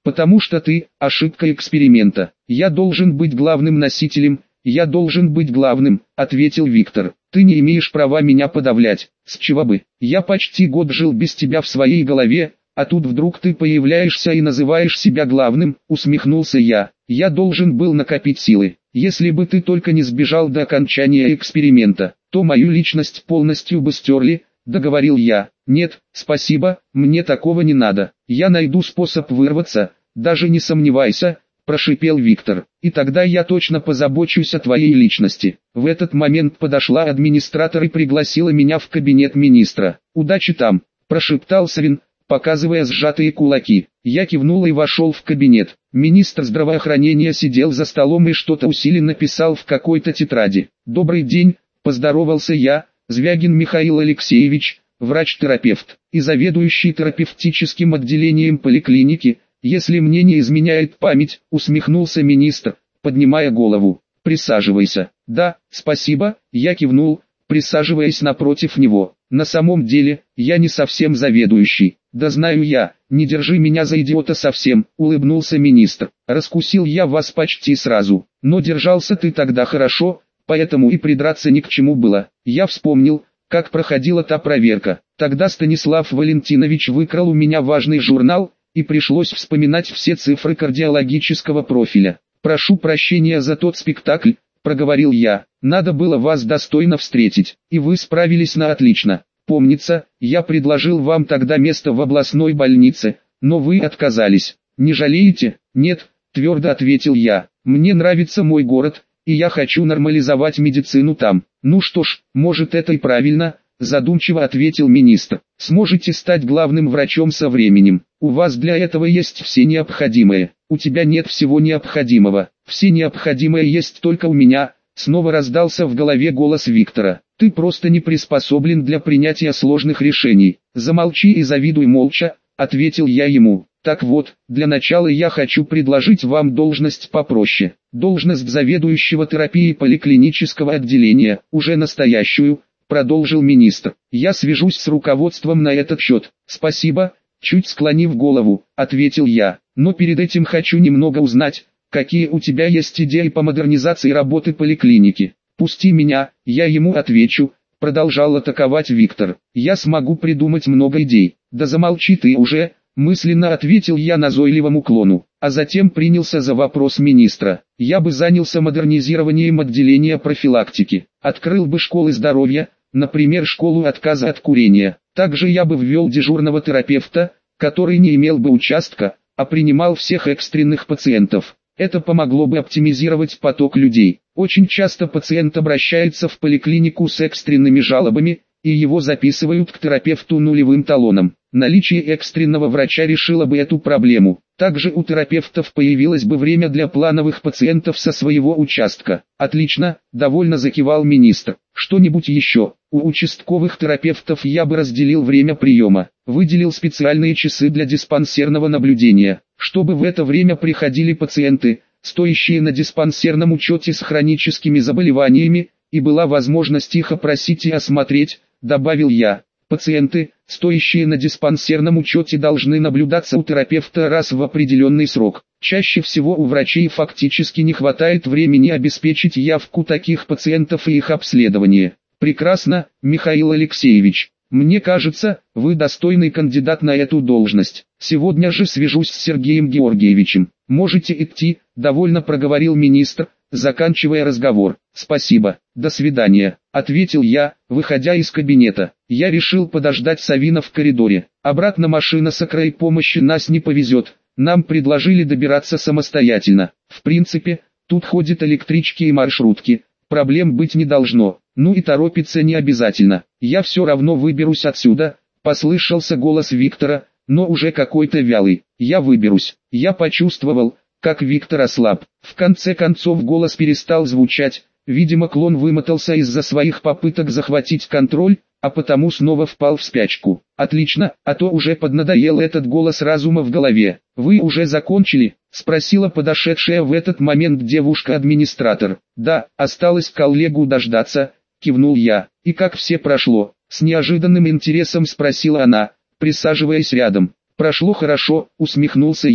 Потому что ты – ошибка эксперимента. Я должен быть главным носителем, я должен быть главным, ответил Виктор. Ты не имеешь права меня подавлять. С чего бы? Я почти год жил без тебя в своей голове, а тут вдруг ты появляешься и называешь себя главным, усмехнулся я. Я должен был накопить силы. Если бы ты только не сбежал до окончания эксперимента, то мою личность полностью бы стерли, договорил я. Нет, спасибо, мне такого не надо. Я найду способ вырваться, даже не сомневайся, прошипел Виктор. И тогда я точно позабочусь о твоей личности. В этот момент подошла администратор и пригласила меня в кабинет министра. Удачи там, прошептал Савин, показывая сжатые кулаки. Я кивнул и вошел в кабинет. Министр здравоохранения сидел за столом и что-то усиленно писал в какой-то тетради. «Добрый день», – поздоровался я, Звягин Михаил Алексеевич, врач-терапевт и заведующий терапевтическим отделением поликлиники, если мне не изменяет память, усмехнулся министр, поднимая голову. «Присаживайся». «Да, спасибо», я кивнул, присаживаясь напротив него. «На самом деле, я не совсем заведующий». «Да знаю я, не держи меня за идиота совсем», улыбнулся министр. «Раскусил я вас почти сразу, но держался ты тогда хорошо, поэтому и придраться ни к чему было. Я вспомнил, как проходила та проверка. Тогда Станислав Валентинович выкрал у меня важный журнал, и пришлось вспоминать все цифры кардиологического профиля. Прошу прощения за тот спектакль», проговорил я. «Надо было вас достойно встретить, и вы справились на отлично. Помнится, я предложил вам тогда место в областной больнице, но вы отказались. Не жалеете?» «Нет», твердо ответил я. «Мне нравится мой город, и я хочу нормализовать медицину там». «Ну что ж, может это и правильно», задумчиво ответил министр. «Сможете стать главным врачом со временем. У вас для этого есть все необходимое. У тебя нет всего необходимого. Все необходимое есть только у меня». Снова раздался в голове голос Виктора. «Ты просто не приспособлен для принятия сложных решений. Замолчи и завидуй молча», ответил я ему. «Так вот, для начала я хочу предложить вам должность попроще. Должность заведующего терапией поликлинического отделения, уже настоящую», продолжил министр. «Я свяжусь с руководством на этот счет». «Спасибо», чуть склонив голову, ответил я. «Но перед этим хочу немного узнать, какие у тебя есть идеи по модернизации работы поликлиники. Пусти меня, я ему отвечу», продолжал атаковать Виктор. «Я смогу придумать много идей». «Да замолчи ты уже», мысленно ответил я назойливому клону, а затем принялся за вопрос министра. «Я бы занялся модернизированием отделения профилактики, открыл бы школы здоровья, например, школу отказа от курения. Также я бы ввел дежурного терапевта, который не имел бы участка, а принимал всех экстренных пациентов. Это помогло бы оптимизировать поток людей. Очень часто пациент обращается в поликлинику с экстренными жалобами, и его записывают к терапевту нулевым талоном. Наличие экстренного врача решило бы эту проблему. Также у терапевтов появилось бы время для плановых пациентов со своего участка». «Отлично», довольно закивал министр. «Что-нибудь еще?» «У участковых терапевтов я бы разделил время приема, выделил специальные часы для диспансерного наблюдения, чтобы в это время приходили пациенты, стоящие на диспансерном учете с хроническими заболеваниями, и была возможность их опросить и осмотреть», добавил я. «Пациенты, стоящие на диспансерном учете, должны наблюдаться у терапевта раз в определенный срок. Чаще всего у врачей фактически не хватает времени обеспечить явку таких пациентов и их обследование». «Прекрасно, Михаил Алексеевич. Мне кажется, вы достойный кандидат на эту должность. Сегодня же свяжусь с Сергеем Георгиевичем. Можете идти», довольно проговорил министр, заканчивая разговор. «Спасибо, до свидания», ответил я, выходя из кабинета. Я решил подождать Савина в коридоре. Обратно машина с помощи нас не повезет. Нам предложили добираться самостоятельно. В принципе, тут ходят электрички и маршрутки. Проблем быть не должно. Ну и торопиться не обязательно. Я все равно выберусь отсюда, послышался голос Виктора, но уже какой-то вялый. «Я выберусь». Я почувствовал, как Виктор ослаб. В конце концов голос перестал звучать. Видимо, клон вымотался из-за своих попыток захватить контроль, а потому снова впал в спячку. «Отлично, а то уже поднадоел этот голос разума в голове». «Вы уже закончили?» — спросила подошедшая в этот момент девушка-администратор. «Да, осталось коллегу дождаться», — кивнул я. «И как все прошло?» — с неожиданным интересом спросила она, присаживаясь рядом. «Прошло хорошо», — усмехнулся я.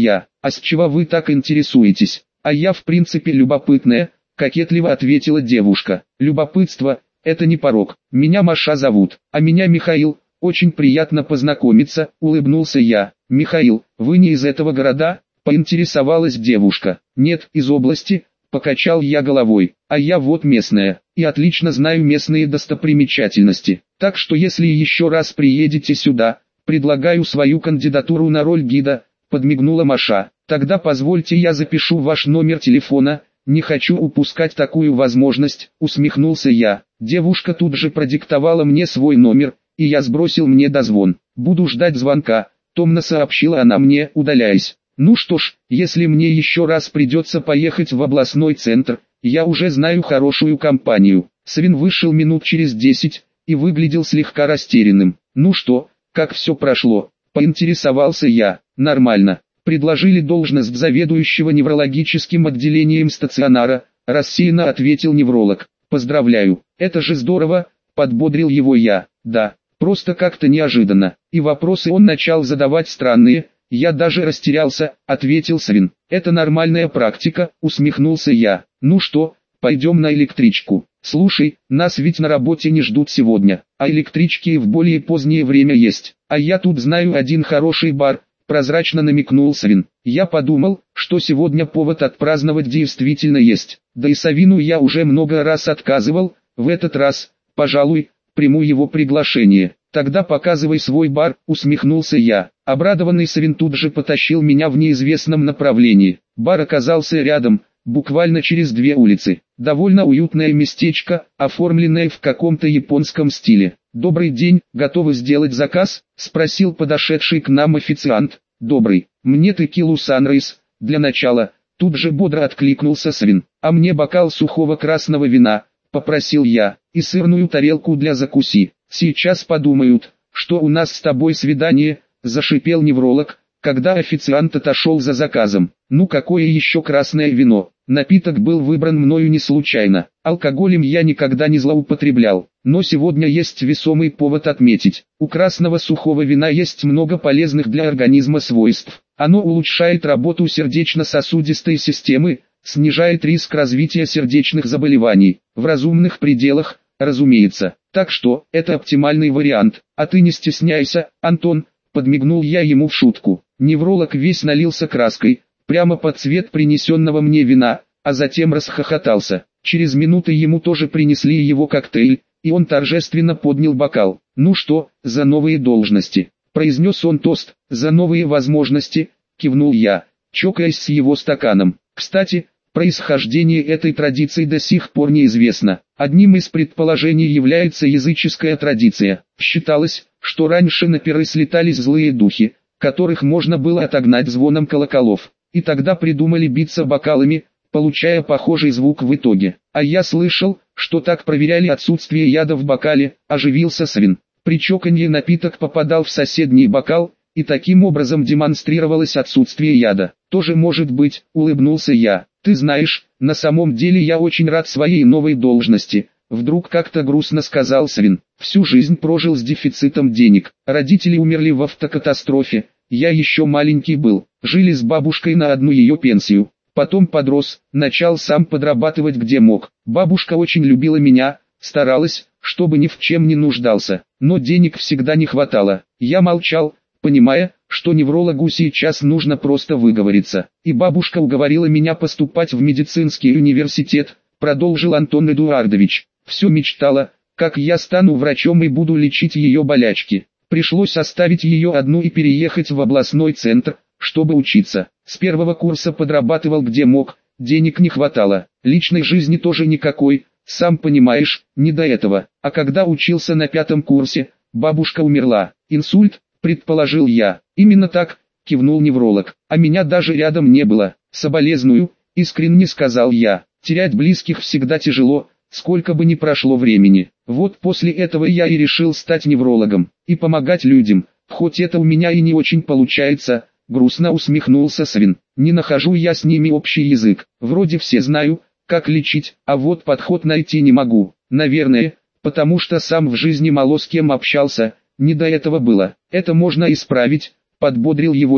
А с чего вы так интересуетесь? А я в принципе любопытная, кокетливо ответила девушка. Любопытство – это не порок. Меня Маша зовут, а меня Михаил. Очень приятно познакомиться, улыбнулся я. Михаил, вы не из этого города? Поинтересовалась девушка. Нет, из области, покачал я головой. А я вот местная, и отлично знаю местные достопримечательности. Так что если еще раз приедете сюда, предлагаю свою кандидатуру на роль гида, подмигнула Маша. Тогда позвольте я запишу ваш номер телефона, не хочу упускать такую возможность, усмехнулся я. Девушка тут же продиктовала мне свой номер, и я сбросил мне дозвон. Буду ждать звонка, томно сообщила она мне, удаляясь. Ну что ж, если мне еще раз придется поехать в областной центр, я уже знаю хорошую компанию. Свин вышел минут через 10 и выглядел слегка растерянным. Ну что, как все прошло? Поинтересовался я. Нормально. Предложили должность заведующего неврологическим отделением стационара, рассеянно ответил невролог. Поздравляю, это же здорово, подбодрил его я. Да, просто как-то неожиданно. И вопросы он начал задавать странные. Я даже растерялся, ответил Свин. Это нормальная практика, усмехнулся я. Ну что, пойдем на электричку. Слушай, нас ведь на работе не ждут сегодня, а электрички и в более позднее время есть. А я тут знаю один хороший бар, прозрачно намекнул Свин. Я подумал, что сегодня повод отпраздновать действительно есть. Да и Савину я уже много раз отказывал, в этот раз, пожалуй, приму его приглашение. Тогда показывай свой бар, усмехнулся я. Обрадованный Савин тут же потащил меня в неизвестном направлении. Бар оказался рядом, буквально через 2 улицы. Довольно уютное местечко, оформленное в каком-то японском стиле. «Добрый день, готовы сделать заказ?» – спросил подошедший к нам официант. «Добрый, мне текилу Санрайз, для начала», – тут же бодро откликнулся Свин. «А мне бокал сухого красного вина», – попросил я, – «и сырную тарелку для закуси». «Сейчас подумают, что у нас с тобой свидание», – зашипел невролог, когда официант отошел за заказом. «Ну какое еще красное вино?» Напиток был выбран мною не случайно. Алкоголем я никогда не злоупотреблял, но сегодня есть весомый повод отметить. У красного сухого вина есть много полезных для организма свойств. Оно улучшает работу сердечно-сосудистой системы, снижает риск развития сердечных заболеваний, в разумных пределах, разумеется. Так что, это оптимальный вариант. А ты не стесняйся, Антон, подмигнул я ему в шутку. Невролог весь налился краской, прямо под цвет принесенного мне вина, а затем расхохотался. Через минуту ему тоже принесли его коктейль, и он торжественно поднял бокал. «Ну что, за новые должности?» – произнес он тост. «За новые возможности», – кивнул я, чокаясь с его стаканом. Кстати, происхождение этой традиции до сих пор неизвестно. Одним из предположений является языческая традиция. Считалось, что раньше на пиры слетались злые духи, которых можно было отогнать звоном колоколов. И тогда придумали биться бокалами, получая похожий звук в итоге. А я слышал, что так проверяли отсутствие яда в бокале, оживился Свин. При чоканье напиток попадал в соседний бокал, и таким образом демонстрировалось отсутствие яда. Тоже может быть, улыбнулся я. Ты знаешь, на самом деле я очень рад своей новой должности. Вдруг как-то грустно сказал Свин. Всю жизнь прожил с дефицитом денег. Родители умерли в автокатастрофе. Я еще маленький был, жили с бабушкой на одну ее пенсию. Потом подрос, начал сам подрабатывать где мог. Бабушка очень любила меня, старалась, чтобы ни в чем не нуждался. Но денег всегда не хватало. Я молчал, понимая, что неврологу сейчас нужно просто выговориться. И бабушка уговорила меня поступать в медицинский университет, продолжил Антон Эдуардович. Все мечтала, как я стану врачом и буду лечить ее болячки. Пришлось оставить ее одну и переехать в областной центр, чтобы учиться. С первого курса подрабатывал где мог, денег не хватало, личной жизни тоже никакой, сам понимаешь, не до этого. А когда учился на 5 курсе, бабушка умерла. Инсульт, предположил я. Именно так, кивнул невролог. А меня даже рядом не было. Соболезную, искренне сказал я. Терять близких всегда тяжело, сколько бы ни прошло времени. Вот после этого я и решил стать неврологом и помогать людям, хоть это у меня и не очень получается, грустно усмехнулся Свин. Не нахожу я с ними общий язык, вроде все знаю, как лечить, а вот подход найти не могу. Наверное, потому что сам в жизни мало с кем общался, не до этого было. Это можно исправить, подбодрил его я.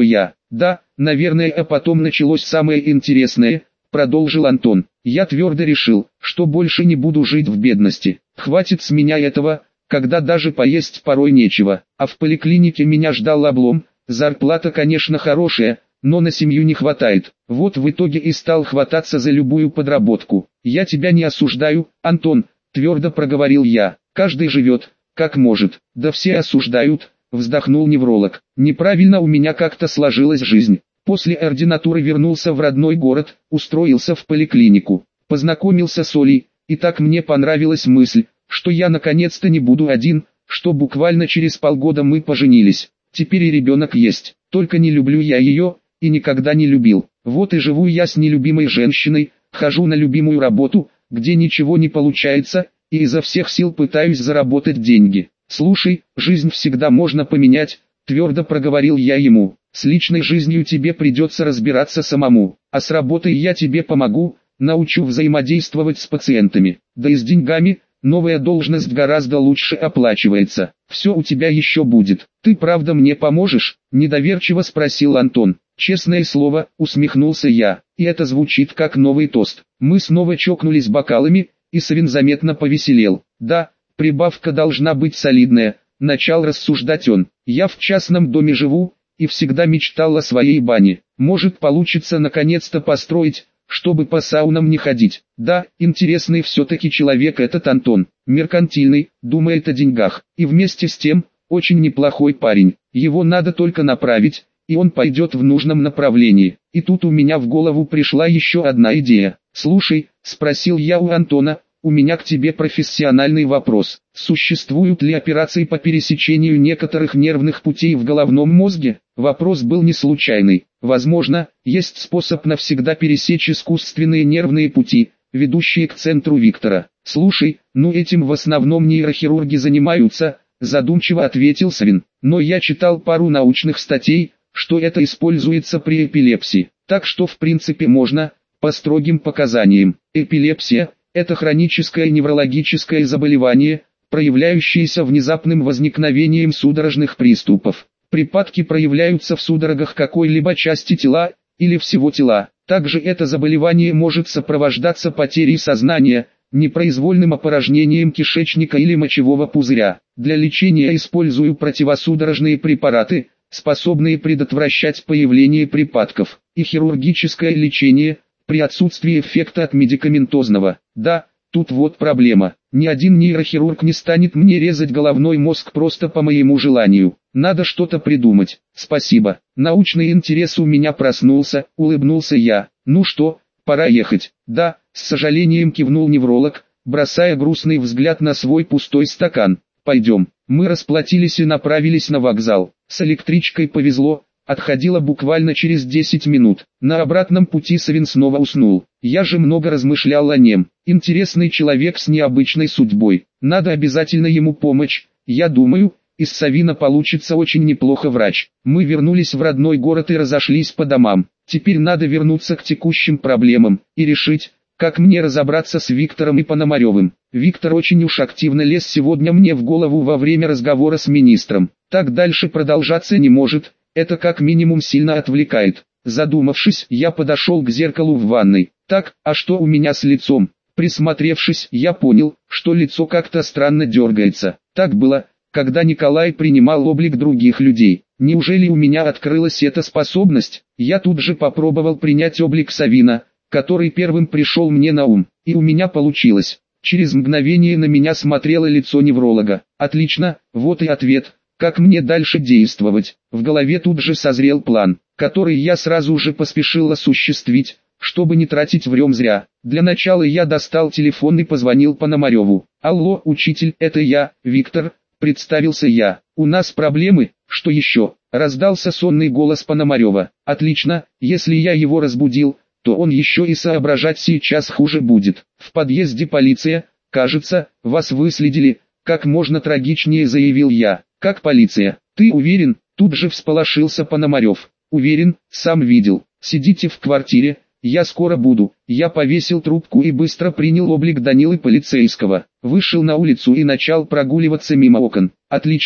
Да, наверное, а потом началось самое интересное, продолжил Антон. Я твердо решил, что больше не буду жить в бедности. Хватит с меня этого, когда даже поесть порой нечего. А в поликлинике меня ждал облом, зарплата, конечно, хорошая, но на семью не хватает. Вот в итоге и стал хвататься за любую подработку. Я тебя не осуждаю, Антон, твердо проговорил я. Каждый живет, как может. Да все осуждают, вздохнул невролог. Неправильно у меня как-то сложилась жизнь. После ординатуры вернулся в родной город, устроился в поликлинику. Познакомился с Олей, и так мне понравилась мысль, что я наконец-то не буду один, что буквально через полгода мы поженились. Теперь и ребенок есть, только не люблю я ее, и никогда не любил. Вот и живу я с нелюбимой женщиной, хожу на любимую работу, где ничего не получается, и изо всех сил пытаюсь заработать деньги. Слушай, жизнь всегда можно поменять, твердо проговорил я ему. С личной жизнью тебе придется разбираться самому, а с работой я тебе помогу, научу взаимодействовать с пациентами. Да и с деньгами, новая должность гораздо лучше оплачивается. Все у тебя еще будет. Ты правда мне поможешь? Недоверчиво спросил Антон. Честное слово, усмехнулся я, и это звучит как новый тост. Мы снова чокнулись бокалами, и Савин заметно повеселел. Да, прибавка должна быть солидная, начал рассуждать он. Я в частном доме живу, и всегда мечтал о своей бане. Может, получится наконец-то построить, чтобы по саунам не ходить. Да, интересный все-таки человек этот Антон. Меркантильный, думает о деньгах. И вместе с тем, очень неплохой парень. Его надо только направить, и он пойдет в нужном направлении. И тут у меня в голову пришла еще одна идея. Слушай, спросил я у Антона, у меня к тебе профессиональный вопрос. Существуют ли операции по пересечению некоторых нервных путей в головном мозге? Вопрос был не случайный. Возможно, есть способ навсегда пересечь искусственные нервные пути, ведущие к центру Виктора. Слушай, ну этим в основном нейрохирурги занимаются, задумчиво ответил Савин. Но я читал пару научных статей, что это используется при эпилепсии. Так что в принципе можно, по строгим показаниям. Эпилепсия – это хроническое неврологическое заболевание, проявляющееся внезапным возникновением судорожных приступов. Припадки проявляются в судорогах какой-либо части тела, или всего тела. Также это заболевание может сопровождаться потерей сознания, непроизвольным опорожнением кишечника или мочевого пузыря. Для лечения использую противосудорожные препараты, способные предотвращать появление припадков, и хирургическое лечение, при отсутствии эффекта от медикаментозного. Да, тут вот проблема. Ни один нейрохирург не станет мне резать головной мозг просто по моему желанию. Надо что-то придумать. Спасибо. Научный интерес у меня проснулся, улыбнулся я. Ну что, пора ехать. Да, с сожалением кивнул невролог, бросая грустный взгляд на свой пустой стакан. Пойдем. Мы расплатились и направились на вокзал. С электричкой повезло. Отходила буквально через 10 минут. На обратном пути Савин снова уснул. Я же много размышлял о нем. Интересный человек с необычной судьбой. Надо обязательно ему помочь. Я думаю, из Савина получится очень неплохо врач. Мы вернулись в родной город и разошлись по домам. Теперь надо вернуться к текущим проблемам и решить, как мне разобраться с Виктором и Пономаревым. Виктор очень уж активно лез сегодня мне в голову во время разговора с министром. Так дальше продолжаться не может. Это как минимум сильно отвлекает. Задумавшись, я подошел к зеркалу в ванной. Так, а что у меня с лицом? Присмотревшись, я понял, что лицо как-то странно дергается. Так было, когда Николай принимал облик других людей. Неужели у меня открылась эта способность? Я тут же попробовал принять облик Савина, который первым пришел мне на ум. И у меня получилось. Через мгновение на меня смотрело лицо невролога. Отлично, вот и ответ. Как мне дальше действовать? В голове тут же созрел план, который я сразу же поспешил осуществить, чтобы не тратить время зря. Для начала я достал телефон и позвонил Пономареву. «Алло, учитель, это я, Виктор», — представился я. «У нас проблемы, что еще?» — раздался сонный голос Пономарева. «Отлично, если я его разбудил, то он еще и соображать сейчас хуже будет. В подъезде полиция, кажется, вас выследили», — как можно трагичнее заявил я. «Как полиция? Ты уверен?» Тут же всполошился Пономарев. «Уверен, сам видел. Сидите в квартире, я скоро буду». Я повесил трубку и быстро принял облик Данилы полицейского. Вышел на улицу и начал прогуливаться мимо окон. «Отлично»,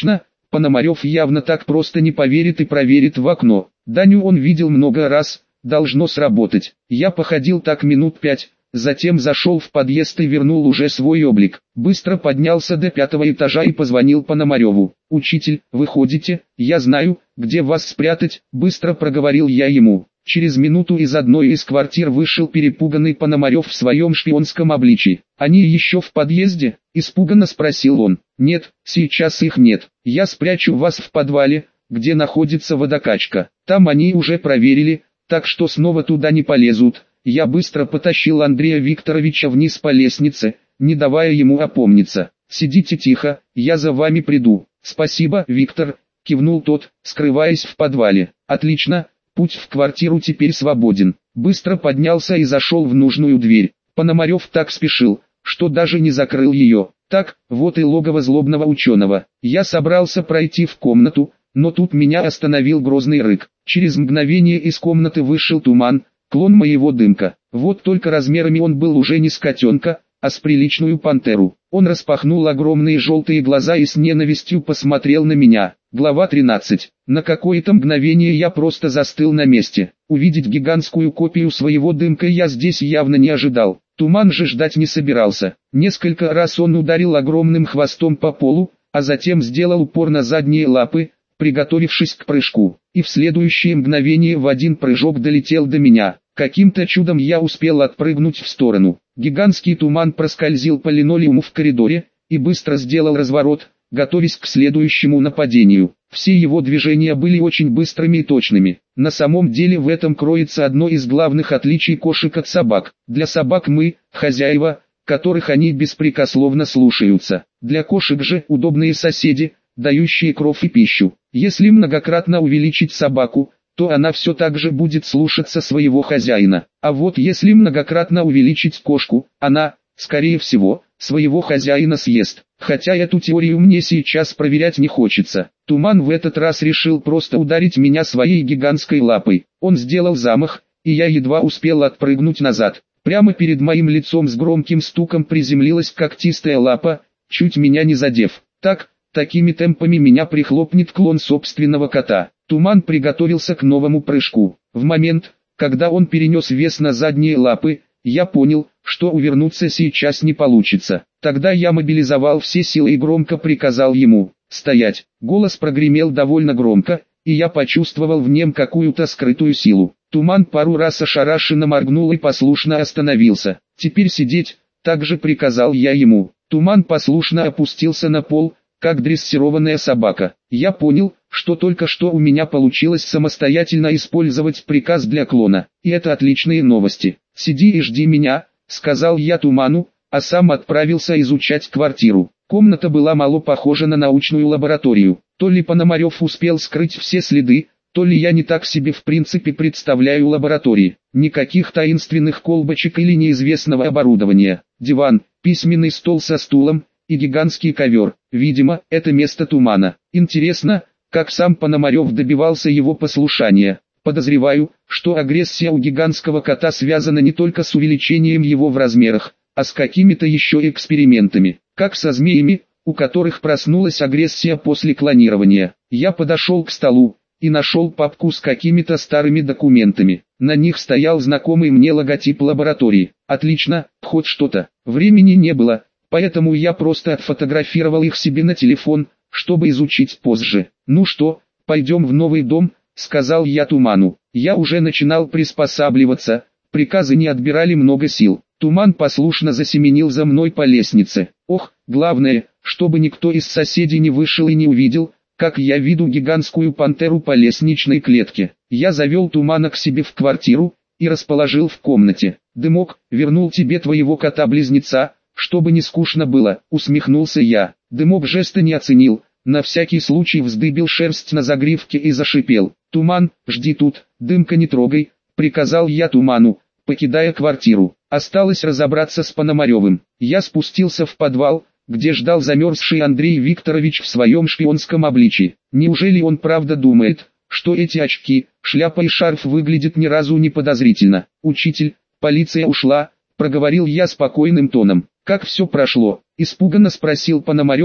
Пономарев явно так просто не поверит и проверит в окно. Даню он видел много раз, должно сработать. Я походил так минут 5, затем зашел в подъезд и вернул уже свой облик. Быстро поднялся до 5-го этажа и позвонил Пономареву. «Учитель, вы ходите, я знаю, где вас спрятать», — быстро проговорил я ему. Через минуту из одной из квартир вышел перепуганный Пономарев в своем шпионском обличии. «Они еще в подъезде?» – испуганно спросил он. «Нет, сейчас их нет. Я спрячу вас в подвале, где находится водокачка. Там они уже проверили, так что снова туда не полезут». Я быстро потащил Андрея Викторовича вниз по лестнице, не давая ему опомниться. «Сидите тихо, я за вами приду». «Спасибо, Виктор», – кивнул тот, скрываясь в подвале. «Отлично. Путь в квартиру теперь свободен». Быстро поднялся и зашел в нужную дверь. Пономарев так спешил, что даже не закрыл ее. Так, вот и логово злобного ученого. Я собрался пройти в комнату, но тут меня остановил грозный рык. Через мгновение из комнаты вышел Туман, клон моего Дымка. Вот только размерами он был уже не с котенка, а с приличную пантеру. Он распахнул огромные желтые глаза и с ненавистью посмотрел на меня. Глава 13. На какое-то мгновение я просто застыл на месте. Увидеть гигантскую копию своего Дымка я здесь явно не ожидал. Туман же ждать не собирался. Несколько раз он ударил огромным хвостом по полу, а затем сделал упор на задние лапы, приготовившись к прыжку. И в следующее мгновение в один прыжок долетел до меня. Каким-то чудом я успел отпрыгнуть в сторону. Гигантский Туман проскользил по линолеуму в коридоре и быстро сделал разворот, готовясь к следующему нападению. Все его движения были очень быстрыми и точными. На самом деле в этом кроется одно из главных отличий кошек от собак. Для собак мы – хозяева, которых они беспрекословно слушаются. Для кошек же удобные соседи, дающие кров и пищу. Если многократно увеличить собаку, то она все так же будет слушаться своего хозяина. А вот если многократно увеличить кошку, она, скорее всего, своего хозяина съест. Хотя эту теорию мне сейчас проверять не хочется. Туман в этот раз решил просто ударить меня своей гигантской лапой. Он сделал замах, и я едва успел отпрыгнуть назад. Прямо перед моим лицом с громким стуком приземлилась когтистая лапа, чуть меня не задев. Такими темпами меня прихлопнет клон собственного кота. Туман приготовился к новому прыжку. В момент, когда он перенес вес на задние лапы, я понял, что увернуться сейчас не получится. Тогда я мобилизовал все силы и громко приказал ему «стоять». Голос прогремел довольно громко, и я почувствовал в нем какую-то скрытую силу. Туман пару раз ошарашенно моргнул и послушно остановился. «Теперь сидеть», также приказал я ему. Туман послушно опустился на пол, как дрессированная собака. Я понял, что только что у меня получилось самостоятельно использовать приказ для клона. И это отличные новости. «Сиди и жди меня», — сказал я Туману, а сам отправился изучать квартиру. Комната была мало похожа на научную лабораторию. То ли Пономарев успел скрыть все следы, то ли я не так себе в принципе представляю лаборатории. Никаких таинственных колбочек или неизвестного оборудования. Диван, письменный стол со стулом и гигантский ковер. Видимо, это место Тумана. Интересно, как сам Пономарев добивался его послушания. Подозреваю, что агрессия у гигантского кота связана не только с увеличением его в размерах, а с какими-то еще экспериментами, как со змеями, у которых проснулась агрессия после клонирования. Я подошел к столу и нашел папку с какими-то старыми документами. На них стоял знакомый мне логотип лаборатории. Отлично, хоть что-то. Времени не было, поэтому я просто отфотографировал их себе на телефон, чтобы изучить позже. «Ну что, пойдем в новый дом», — сказал я Туману. Я уже начинал приспосабливаться, приказы не отбирали много сил. Туман послушно засеменил за мной по лестнице. Ох, главное, чтобы никто из соседей не вышел и не увидел, как я веду гигантскую пантеру по лестничной клетке. Я завел Тумана к себе в квартиру и расположил в комнате. «Дымок, вернул тебе твоего кота-близнеца, чтобы не скучно было», — усмехнулся я. Дымок жеста не оценил, на всякий случай вздыбил шерсть на загривке и зашипел. «Туман, жди тут, Дымка не трогай», — приказал я Туману, покидая квартиру. Осталось разобраться с Пономаревым. Я спустился в подвал, где ждал замерзший Андрей Викторович в своем шпионском обличии. Неужели он правда думает, что эти очки, шляпа и шарф выглядят ни разу не подозрительно? «Учитель, полиция ушла», — проговорил я спокойным тоном. «Как все прошло?» — испуганно спросил Пономарев,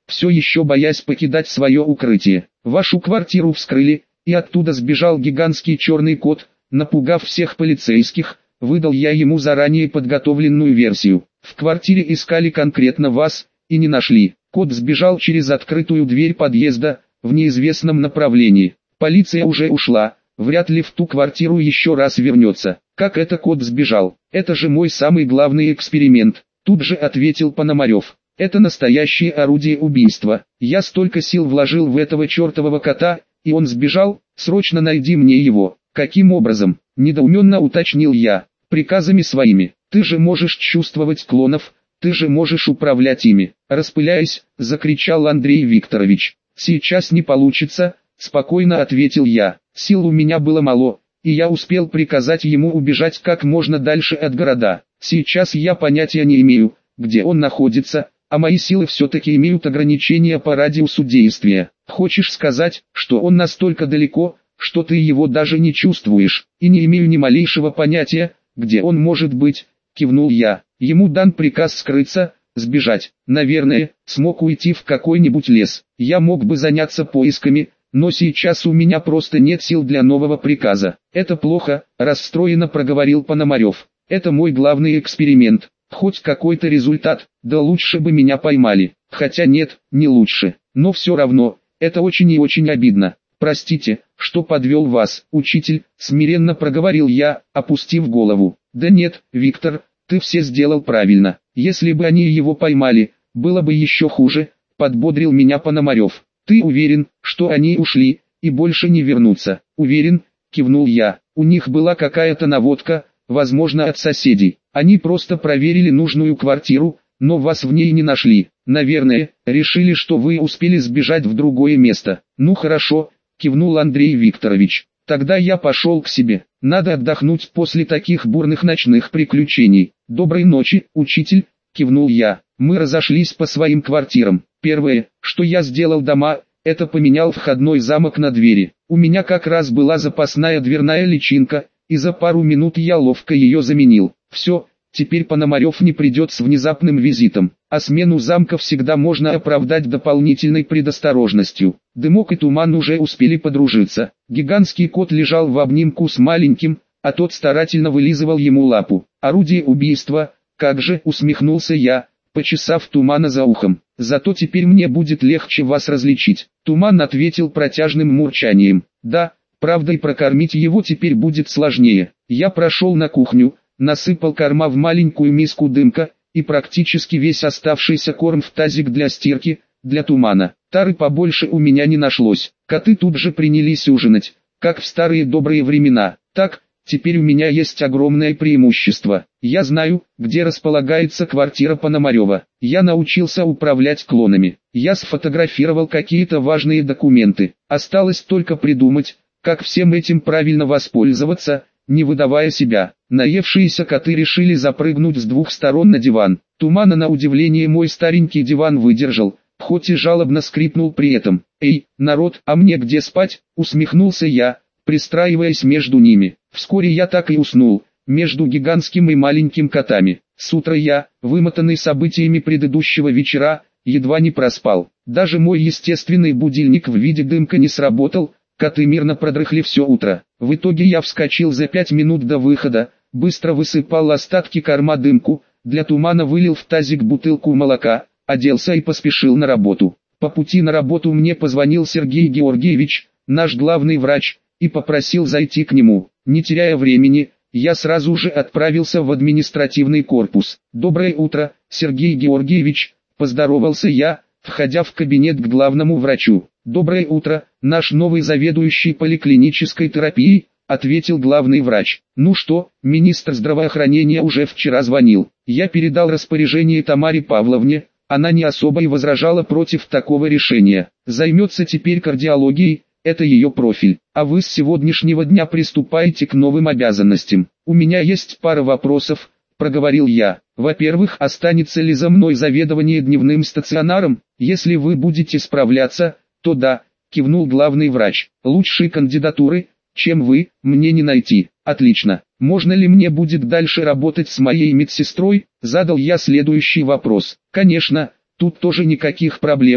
все еще боясь покидать свое укрытие. Вашу квартиру вскрыли, и оттуда сбежал гигантский черный кот, напугав всех полицейских. Выдал я ему заранее подготовленную версию. В квартире искали конкретно вас, и не нашли. Кот сбежал через открытую дверь подъезда, в неизвестном направлении. Полиция уже ушла, вряд ли в ту квартиру еще раз вернется. Как это кот сбежал? Это же мой самый главный эксперимент. Тут же ответил Пономарев. Это настоящее орудие убийства. Я столько сил вложил в этого чертового кота, и он сбежал. Срочно найди мне его. Каким образом? Недоуменно уточнил я. Приказами своими. Ты же можешь чувствовать клонов, ты же можешь управлять ими. Распыляясь, закричал Андрей Викторович. Сейчас не получится, спокойно ответил я. Сил у меня было мало, и я успел приказать ему убежать как можно дальше от города. Сейчас я понятия не имею, где он находится, а мои силы все-таки имеют ограничения по радиусу действия. Хочешь сказать, что он настолько далеко, что ты его даже не чувствуешь, и не имею ни малейшего понятия, где он может быть, кивнул я. Ему дан приказ скрыться, сбежать. Наверное, смог уйти в какой-нибудь лес. Я мог бы заняться поисками, но сейчас у меня просто нет сил для нового приказа. Это плохо, расстроенно проговорил Пономарев. Это мой главный эксперимент. Хоть какой-то результат, да лучше бы меня поймали. Хотя нет, не лучше. Но все равно, это очень и очень обидно. Простите, что подвел вас, учитель, смиренно проговорил я, опустив голову. Да нет, Виктор, ты все сделал правильно. Если бы они его поймали, было бы еще хуже, подбодрил меня Пономарев. Ты уверен, что они ушли, и больше не вернутся? Уверен, кивнул я. У них была какая-то наводка, возможно от соседей. Они просто проверили нужную квартиру, но вас в ней не нашли. Наверное, решили, что вы успели сбежать в другое место. Ну хорошо, кивнул Андрей Викторович. Тогда я пошел к себе. Надо отдохнуть после таких бурных ночных приключений. Доброй ночи, учитель, кивнул я. Мы разошлись по своим квартирам. Первое, что я сделал дома, это поменял входной замок на двери. У меня как раз была запасная дверная личинка, и за пару минут я ловко ее заменил. Все, теперь Пономарев не придет с внезапным визитом, а смену замка всегда можно оправдать дополнительной предосторожностью. Дымок и Туман уже успели подружиться. Гигантский кот лежал в обнимку с маленьким, а тот старательно вылизывал ему лапу. Орудие убийства, как же, усмехнулся я, почесав Тумана за ухом. Зато теперь мне будет легче вас различить. Туман ответил протяжным мурчанием. Да, правда, и прокормить его теперь будет сложнее. Я прошел на кухню, насыпал корма в маленькую миску Дымка, и практически весь оставшийся корм в тазик для стирки, для Тумана. Тары побольше у меня не нашлось. Коты тут же принялись ужинать, как в старые добрые времена. Так, теперь у меня есть огромное преимущество. Я знаю, где располагается квартира Пономарева. Я научился управлять клонами. Я сфотографировал какие-то важные документы. Осталось только придумать, как всем этим правильно воспользоваться, не выдавая себя. Наевшиеся коты решили запрыгнуть с двух сторон на диван. Тумана на удивление мой старенький диван выдержал, хоть и жалобно скрипнул при этом. «Эй, народ, а мне где спать?» — усмехнулся я, пристраиваясь между ними. Вскоре я так и уснул, между гигантским и маленьким котами. С утра я, вымотанный событиями предыдущего вечера, едва не проспал. Даже мой естественный будильник в виде Дымка не сработал, коты мирно продрыхли все утро. В итоге я вскочил за 5 минут до выхода, быстро высыпал остатки корма Дымку, для Тумана вылил в тазик бутылку молока, оделся и поспешил на работу. По пути на работу мне позвонил Сергей Георгиевич, наш главный врач, и попросил зайти к нему. Не теряя времени, я сразу же отправился в административный корпус. «Доброе утро, Сергей Георгиевич», – поздоровался я, входя в кабинет к главному врачу. «Доброе утро, наш новый заведующий поликлинической терапией», – ответил главный врач. «Ну что, министр здравоохранения уже вчера звонил. Я передал распоряжение Тамаре Павловне, она не особо и возражала против такого решения. Займется теперь кардиологией, это ее профиль. А вы с сегодняшнего дня приступаете к новым обязанностям. У меня есть пара вопросов», – проговорил я. «Во-первых, останется ли за мной заведование дневным стационаром? Если вы будете справляться, то да», – кивнул главный врач. «Лучшие кандидатуры, чем вы, мне не найти». «Отлично. Можно ли мне будет дальше работать с моей медсестрой?» – задал я следующий вопрос. «Конечно, тут тоже никаких проблем»,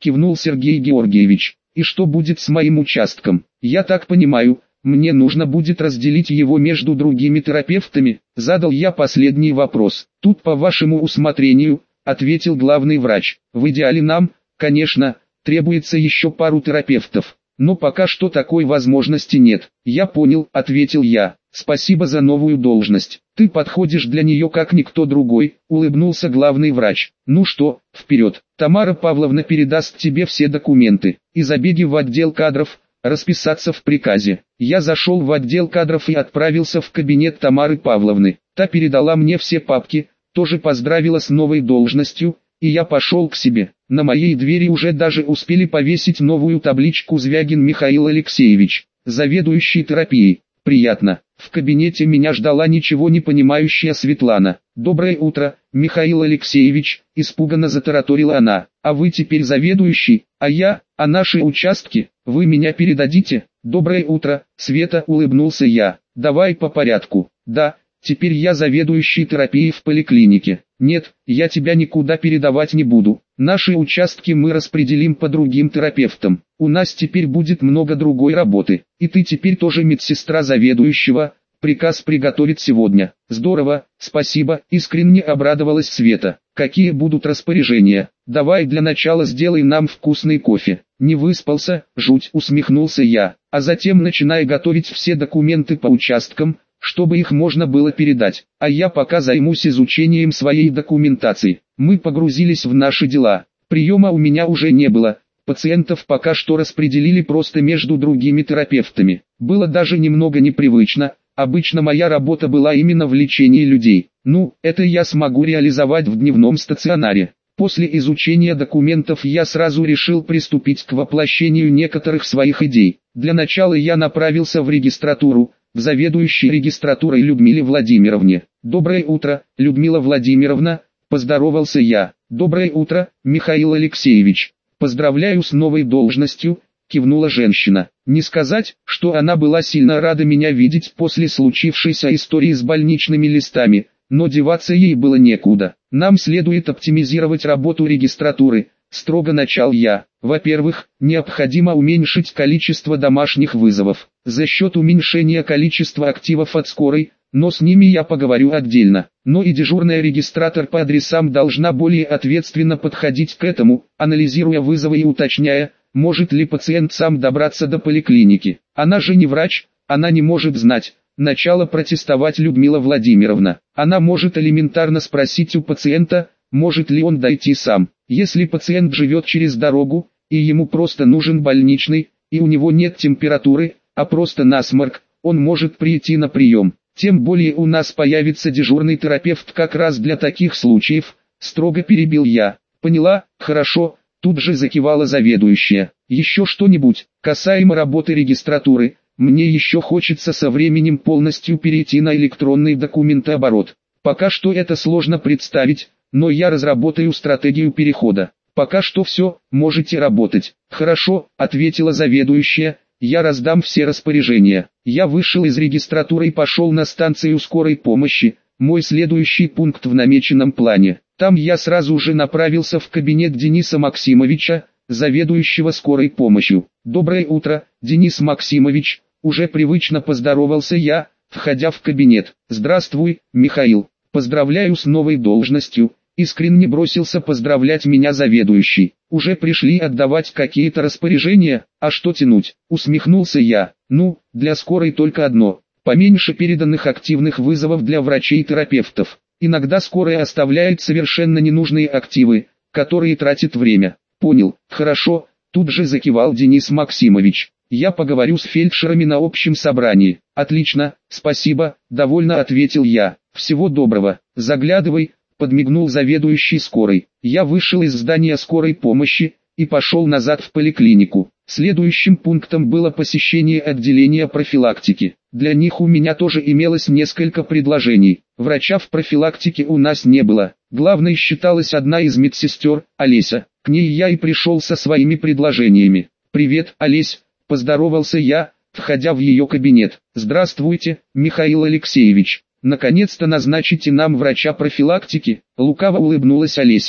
кивнул Сергей Георгиевич. И что будет с моим участком? Я так понимаю, мне нужно будет разделить его между другими терапевтами? Задал я последний вопрос. Тут по вашему усмотрению, ответил главный врач. В идеале нам, конечно, требуется еще пару терапевтов. Но пока что такой возможности нет. Я понял, ответил я. Спасибо за новую должность. Ты подходишь для нее как никто другой, улыбнулся главный врач. Ну что, вперед. Тамара Павловна передаст тебе все документы. И забеги в отдел кадров, расписаться в приказе. Я зашел в отдел кадров и отправился в кабинет Тамары Павловны. Та передала мне все папки, тоже поздравила с новой должностью, и я пошел к себе. На моей двери уже даже успели повесить новую табличку «Звягин Михаил Алексеевич, заведующий терапией». Приятно. В кабинете меня ждала ничего не понимающая Светлана. «Доброе утро, Михаил Алексеевич», — испуганно затараторила она. «А вы теперь заведующий, а наши участки, вы меня передадите?» «Доброе утро, Света», — улыбнулся я. «Давай по порядку». «Да, теперь я заведующий терапией в поликлинике». «Нет, я тебя никуда передавать не буду. Наши участки мы распределим по другим терапевтам. У нас теперь будет много другой работы. И ты теперь тоже медсестра заведующего. Приказ приготовить сегодня». «Здорово, спасибо», — искренне обрадовалась Света. «Какие будут распоряжения? Давай для начала сделай нам вкусный кофе». «Не выспался?» — жуть, усмехнулся я. «А затем начинай готовить все документы по участкам, чтобы их можно было передать, а я пока займусь изучением своей документации». Мы погрузились в наши дела. Приема у меня уже не было, пациентов пока что распределили просто между другими терапевтами. Было даже немного непривычно, обычно моя работа была именно в лечении людей. Ну, это я смогу реализовать в дневном стационаре. После изучения документов я сразу решил приступить к воплощению некоторых своих идей. Для начала я направился в регистратуру, к заведующей регистратурой Людмиле Владимировне. «Доброе утро, Людмила Владимировна», — поздоровался я. «Доброе утро, Михаил Алексеевич. Поздравляю с новой должностью», — кивнула женщина. Не сказать, что она была сильно рада меня видеть после случившейся истории с больничными листами, но деваться ей было некуда. «Нам следует оптимизировать работу регистратуры», — строго начал я. «Во-первых, необходимо уменьшить количество домашних вызовов, за счет уменьшения количества активов от скорой, но с ними я поговорю отдельно. Но и дежурная регистратор по адресам должна более ответственно подходить к этому, анализируя вызовы и уточняя, может ли пациент сам добраться до поликлиники. Она же не врач, она не может знать». Начала протестовать Людмила Владимировна. Она может элементарно спросить у пациента, может ли он дойти сам. Если пациент живет через дорогу, и ему просто нужен больничный, и у него нет температуры, а просто насморк, он может прийти на прием. Тем более у нас появится дежурный терапевт как раз для таких случаев, строго перебил я. «Поняла, хорошо», тут же закивала заведующая. «Еще что-нибудь, касаемо работы регистратуры?» Мне еще хочется со временем полностью перейти на электронный документооборот. Пока что это сложно представить, но я разработаю стратегию перехода. Пока что все, можете работать. «Хорошо», — ответила заведующая, — «я раздам все распоряжения». Я вышел из регистратуры и пошел на станцию скорой помощи, мой следующий пункт в намеченном плане. Там я сразу же направился в кабинет Дениса Максимовича, заведующего скорой помощью. «Доброе утро, Денис Максимович», — уже привычно поздоровался я, входя в кабинет. «Здравствуй, Михаил, поздравляю с новой должностью», — искренне бросился поздравлять меня заведующий. «Уже пришли отдавать какие-то распоряжения, а что тянуть?» — усмехнулся я. «Ну, для скорой только одно, поменьше переданных активных вызовов для врачей и терапевтов. Иногда скорая оставляет совершенно ненужные активы, которые тратят время». «Понял, хорошо», — тут же закивал Денис Максимович. «Я поговорю с фельдшерами на общем собрании». «Отлично, спасибо», — довольно ответил я. «Всего доброго, заглядывай», — подмигнул заведующий скорой. Я вышел из здания скорой помощи и пошел назад в поликлинику. Следующим пунктом было посещение отделения профилактики. Для них у меня тоже имелось несколько предложений. Врача в профилактике у нас не было. Главной считалась одна из медсестер, Олеся. К ней я и пришел со своими предложениями. «Привет, Олесь», — поздоровался я, входя в ее кабинет. «Здравствуйте, Михаил Алексеевич. Наконец-то назначите нам врача профилактики», — лукаво улыбнулась Олеся.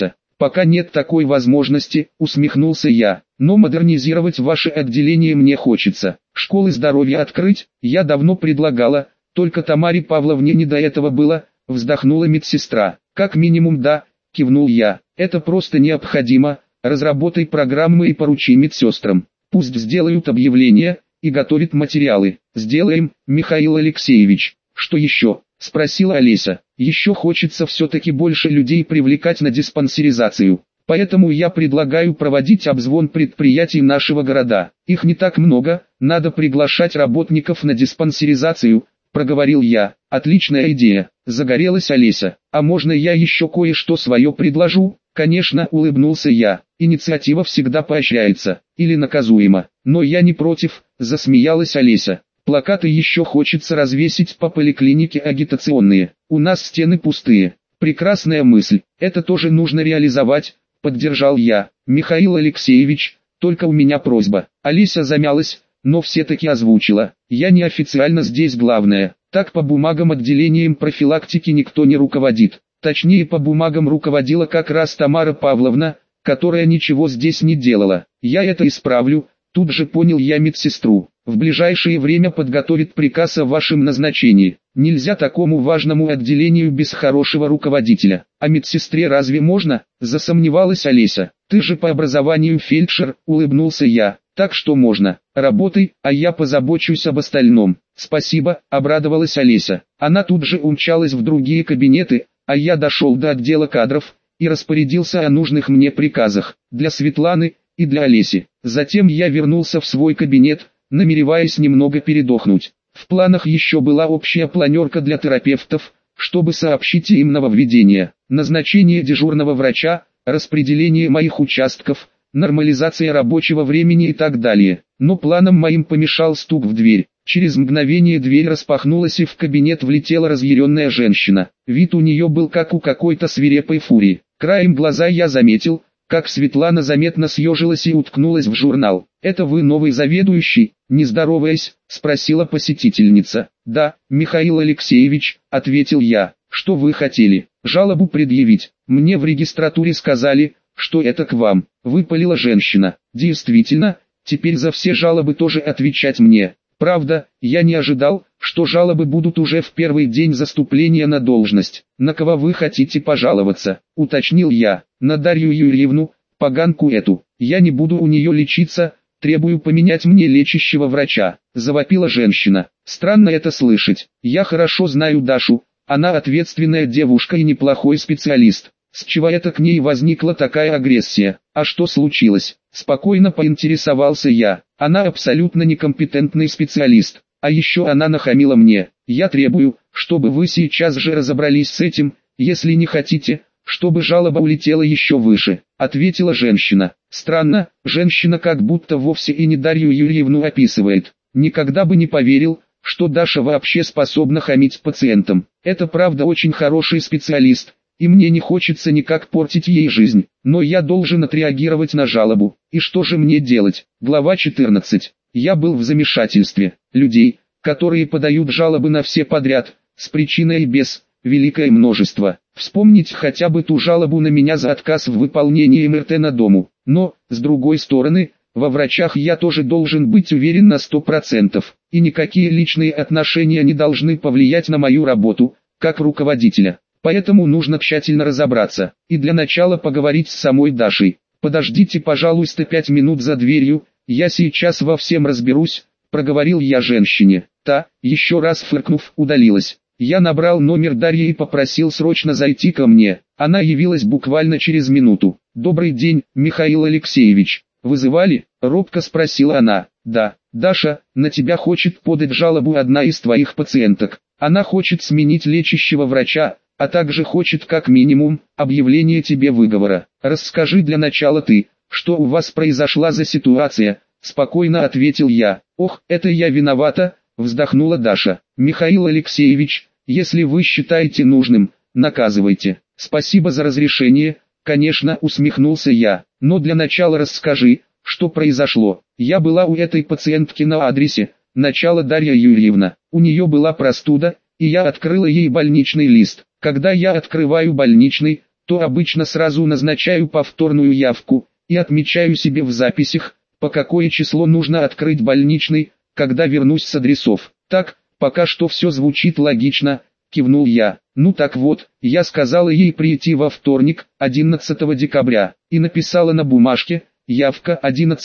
Пока нет такой возможности, усмехнулся я. Но модернизировать ваше отделение мне хочется. Школы здоровья открыть, я давно предлагала, только Тамаре Павловне не до этого было, вздохнула медсестра. Как минимум да, кивнул я. Это просто необходимо, разработай программы и поручи медсестрам. Пусть сделают объявления и готовят материалы. Сделаем, Михаил Алексеевич. Что еще? Спросила Олеся. Еще хочется все-таки больше людей привлекать на диспансеризацию. Поэтому я предлагаю проводить обзвон предприятий нашего города. Их не так много, надо приглашать работников на диспансеризацию, проговорил я. Отличная идея, загорелась Олеся. А можно я еще кое-что свое предложу? Конечно, улыбнулся я. Инициатива всегда поощряется, или наказуема. Но я не против, засмеялась Олеся. Плакаты еще хочется развесить по поликлинике агитационные. У нас стены пустые. Прекрасная мысль, это тоже нужно реализовать, поддержал я. Михаил Алексеевич, только у меня просьба. Олеся замялась, но все-таки озвучила. Я неофициально здесь главная. Так по бумагам отделением профилактики никто не руководит. Точнее по бумагам руководила как раз Тамара Павловна, которая ничего здесь не делала. Я это исправлю, тут же понял я медсестру. В ближайшее время подготовит приказ о вашем назначении. Нельзя такому важному отделению без хорошего руководителя. А медсестре разве можно? Засомневалась Олеся. Ты же по образованию фельдшер, улыбнулся я. Так что можно. Работай, а я позабочусь об остальном. Спасибо, обрадовалась Олеся. Она тут же умчалась в другие кабинеты, а я дошел до отдела кадров и распорядился о нужных мне приказах для Светланы и для Олеси. Затем я вернулся в свой кабинет, намереваясь немного передохнуть. В планах еще была общая планерка для терапевтов, чтобы сообщить им нововведения, назначение дежурного врача, распределение моих участков, нормализация рабочего времени и так далее. Но планам моим помешал стук в дверь. Через мгновение дверь распахнулась и в кабинет влетела разъяренная женщина. Вид у нее был как у какой-то свирепой фурии. Краем глаза я заметил, как Светлана заметно съежилась и уткнулась в журнал. «Это вы новый заведующий?» — не здороваясь, спросила посетительница. «Да, Михаил Алексеевич», — ответил я. «Что вы хотели? Жалобу предъявить? Мне в регистратуре сказали, что это к вам», — выпалила женщина. «Действительно, теперь за все жалобы тоже отвечать мне. Правда, я не ожидал, что жалобы будут уже в первый день заступления на должность. На кого вы хотите пожаловаться?» — уточнил я. «На Дарью Юрьевну, поганку эту. Я не буду у нее лечиться, требую поменять мне лечащего врача», — завопила женщина. «Странно это слышать. Я хорошо знаю Дашу, она ответственная девушка и неплохой специалист. С чего это к ней возникла такая агрессия? А что случилось?» Спокойно поинтересовался я. «Она абсолютно некомпетентный специалист. А еще она нахамила мне. Я требую, чтобы вы сейчас же разобрались с этим, если не хотите, чтобы жалоба улетела еще выше», — ответила женщина. Странно, женщина как будто вовсе и не Дарью Юрьевну описывает. Никогда бы не поверил, что Даша вообще способна хамить пациентам. Это правда очень хороший специалист, и мне не хочется никак портить ей жизнь, но я должен отреагировать на жалобу. И что же мне делать? Глава 14. Я был в замешательстве. Людей, которые подают жалобы на все подряд, с причиной и без, великое множество. Вспомнить хотя бы ту жалобу на меня за отказ в выполнении МРТ на дому. Но, с другой стороны, во врачах я тоже должен быть уверен на 100%, и никакие личные отношения не должны повлиять на мою работу, как руководителя. Поэтому нужно тщательно разобраться, и для начала поговорить с самой Дашей. «Подождите, пожалуйста, 5 минут за дверью, я сейчас во всем разберусь», — проговорил я женщине. Та, еще раз фыркнув, удалилась. Я набрал номер Дарьи и попросил срочно зайти ко мне. Она явилась буквально через минуту. «Добрый день, Михаил Алексеевич. Вызывали?» — робко спросила она. «Да, Даша, на тебя хочет подать жалобу одна из твоих пациенток. Она хочет сменить лечащего врача, а также хочет как минимум объявление тебе выговора. Расскажи для начала ты, что у вас произошла за ситуация», — спокойно ответил я. «Ох, это я виновата», — вздохнула Даша. «Михаил Алексеевич, если вы считаете нужным, наказывайте». «Спасибо за разрешение», — конечно, усмехнулся я. «Но для начала расскажи, что произошло». Я была у этой пациентки на адресе, начало Дарья Юрьевна. У нее была простуда, и я открыла ей больничный лист. Когда я открываю больничный, то обычно сразу назначаю повторную явку и отмечаю себе в записях, по какое число нужно открыть больничный, когда вернусь с адресов. Так, пока что все звучит логично, кивнул я. Ну так вот, я сказала ей прийти во вторник, 11 декабря, и написала на бумажке, явка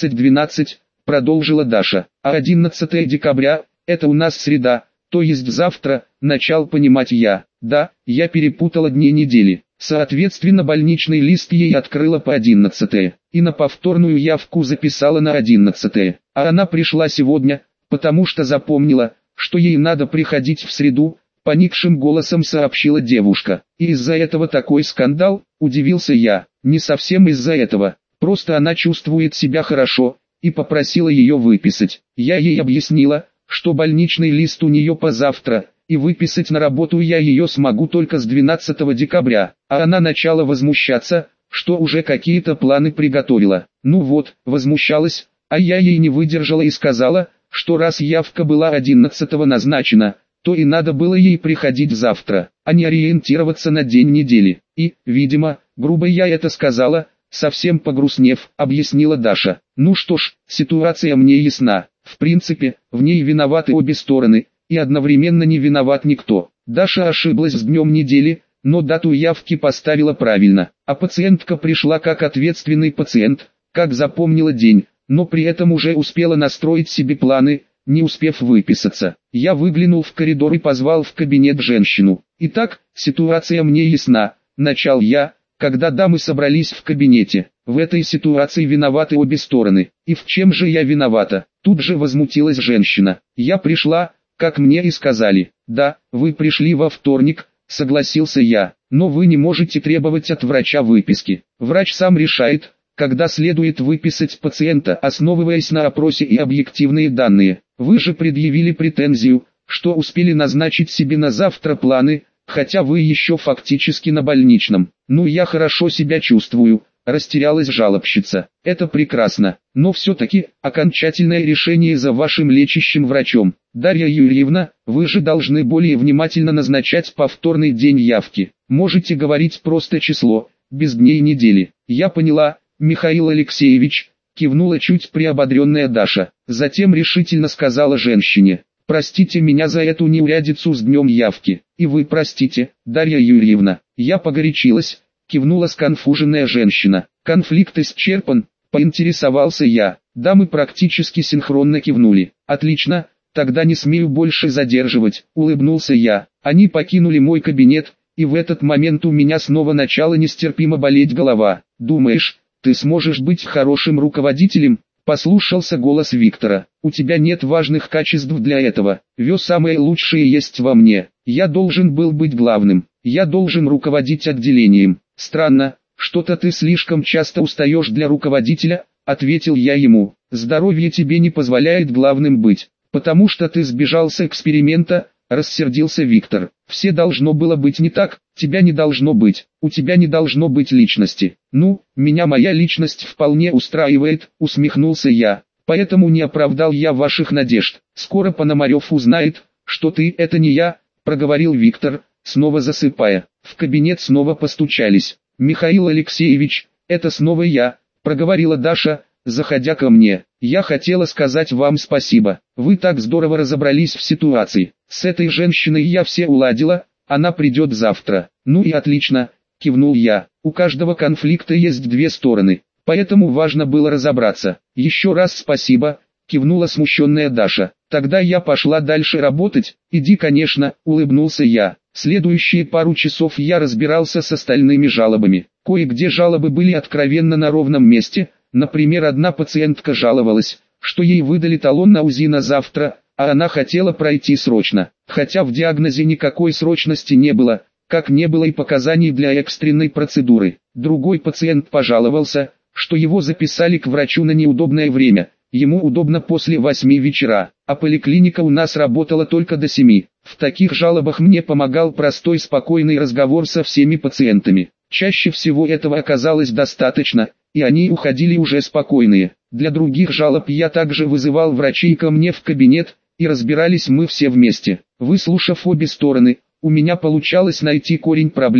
11:12, продолжила Даша. А 11 декабря, это у нас среда, то есть завтра, начал понимать я. Да, я перепутала дни недели. Соответственно, больничный лист ей открыла по 11 и на повторную явку записала на 11. А она пришла сегодня, потому что запомнила, что ей надо приходить в среду, поникшим голосом сообщила девушка. И из-за этого такой скандал, удивился я. Не совсем из-за этого, просто она чувствует себя хорошо, и попросила ее выписать. Я ей объяснила, что больничный лист у нее позавтра, и выписать на работу я ее смогу только с 12 декабря, а она начала возмущаться, что уже какие-то планы приготовила. Ну вот, возмущалась, а я ей не выдержала и сказала, что раз явка была 11 назначена, то и надо было ей приходить завтра, а не ориентироваться на день недели. И, видимо, грубо я это сказала, совсем погрустнев, объяснила Даша. Ну что ж, ситуация мне ясна. В принципе, в ней виноваты обе стороны, и одновременно не виноват никто. Даша ошиблась с днем недели, но дату явки поставила правильно, а пациентка пришла как ответственный пациент, как запомнила день, но при этом уже успела настроить себе планы, не успев выписаться. Я выглянул в коридор и позвал в кабинет женщину. Итак, ситуация мне ясна, начал я, когда дамы собрались в кабинете. В этой ситуации виноваты обе стороны. И в чем же я виновата? Тут же возмутилась женщина. Я пришла, как мне и сказали. Да, вы пришли во вторник, согласился я. Но вы не можете требовать от врача выписки. Врач сам решает, когда следует выписать пациента, основываясь на опросе и объективные данные. Вы же предъявили претензию, что успели назначить себе на завтра планы, хотя вы еще фактически на больничном. Ну я хорошо себя чувствую, растерялась жалобщица. Это прекрасно, но все-таки окончательное решение за вашим лечащим врачом. Дарья Юрьевна, вы же должны более внимательно назначать повторный день явки. Можете говорить просто число, без дней недели. Я поняла, Михаил Алексеевич, кивнула чуть приободренная Даша. Затем решительно сказала женщине: простите меня за эту неурядицу с днем явки. И вы простите, Дарья Юрьевна. Я погорячилась, кивнула сконфуженная женщина. Конфликт исчерпан, поинтересовался я. Дамы практически синхронно кивнули. Отлично, тогда не смею больше задерживать, улыбнулся я. Они покинули мой кабинет, и в этот момент у меня снова начала нестерпимо болеть голова. Думаешь, ты сможешь быть хорошим руководителем? Послушался голос Виктора. У тебя нет важных качеств для этого. Все самое лучшее есть во мне. Я должен был быть главным. Я должен руководить отделением. Странно, что-то ты слишком часто устаешь для руководителя, ответил я ему. Здоровье тебе не позволяет главным быть. Потому что ты сбежал с эксперимента, рассердился Виктор. Все должно было быть не так, тебя не должно быть, у тебя не должно быть личности. Ну, меня моя личность вполне устраивает, усмехнулся я. Поэтому не оправдал я ваших надежд. Скоро Пономарев узнает, что ты — это не я, проговорил Виктор, снова засыпая. В кабинет снова постучались. Михаил Алексеевич, это снова я, проговорила Даша, заходя ко мне. Я хотела сказать вам спасибо. Вы так здорово разобрались в ситуации. С этой женщиной я все уладила, она придет завтра. Ну и отлично, кивнул я. У каждого конфликта есть две стороны, поэтому важно было разобраться. Еще раз спасибо, кивнула смущенная Даша. Тогда я пошла дальше работать. Иди, конечно, улыбнулся я. Следующие пару часов я разбирался с остальными жалобами. Кое-где жалобы были откровенно на ровном месте. Например, одна пациентка жаловалась, что ей выдали талон на УЗИ на завтра, а она хотела пройти срочно, хотя в диагнозе никакой срочности не было, как не было и показаний для экстренной процедуры. Другой пациент пожаловался, что его записали к врачу на неудобное время, ему удобно после 8 вечера, а поликлиника у нас работала только до 7. В таких жалобах мне помогал простой спокойный разговор со всеми пациентами. Чаще всего этого оказалось достаточно, и они уходили уже спокойные. Для других жалоб я также вызывал врачей ко мне в кабинет, и разбирались мы все вместе. Выслушав обе стороны, у меня получалось найти корень проблемы,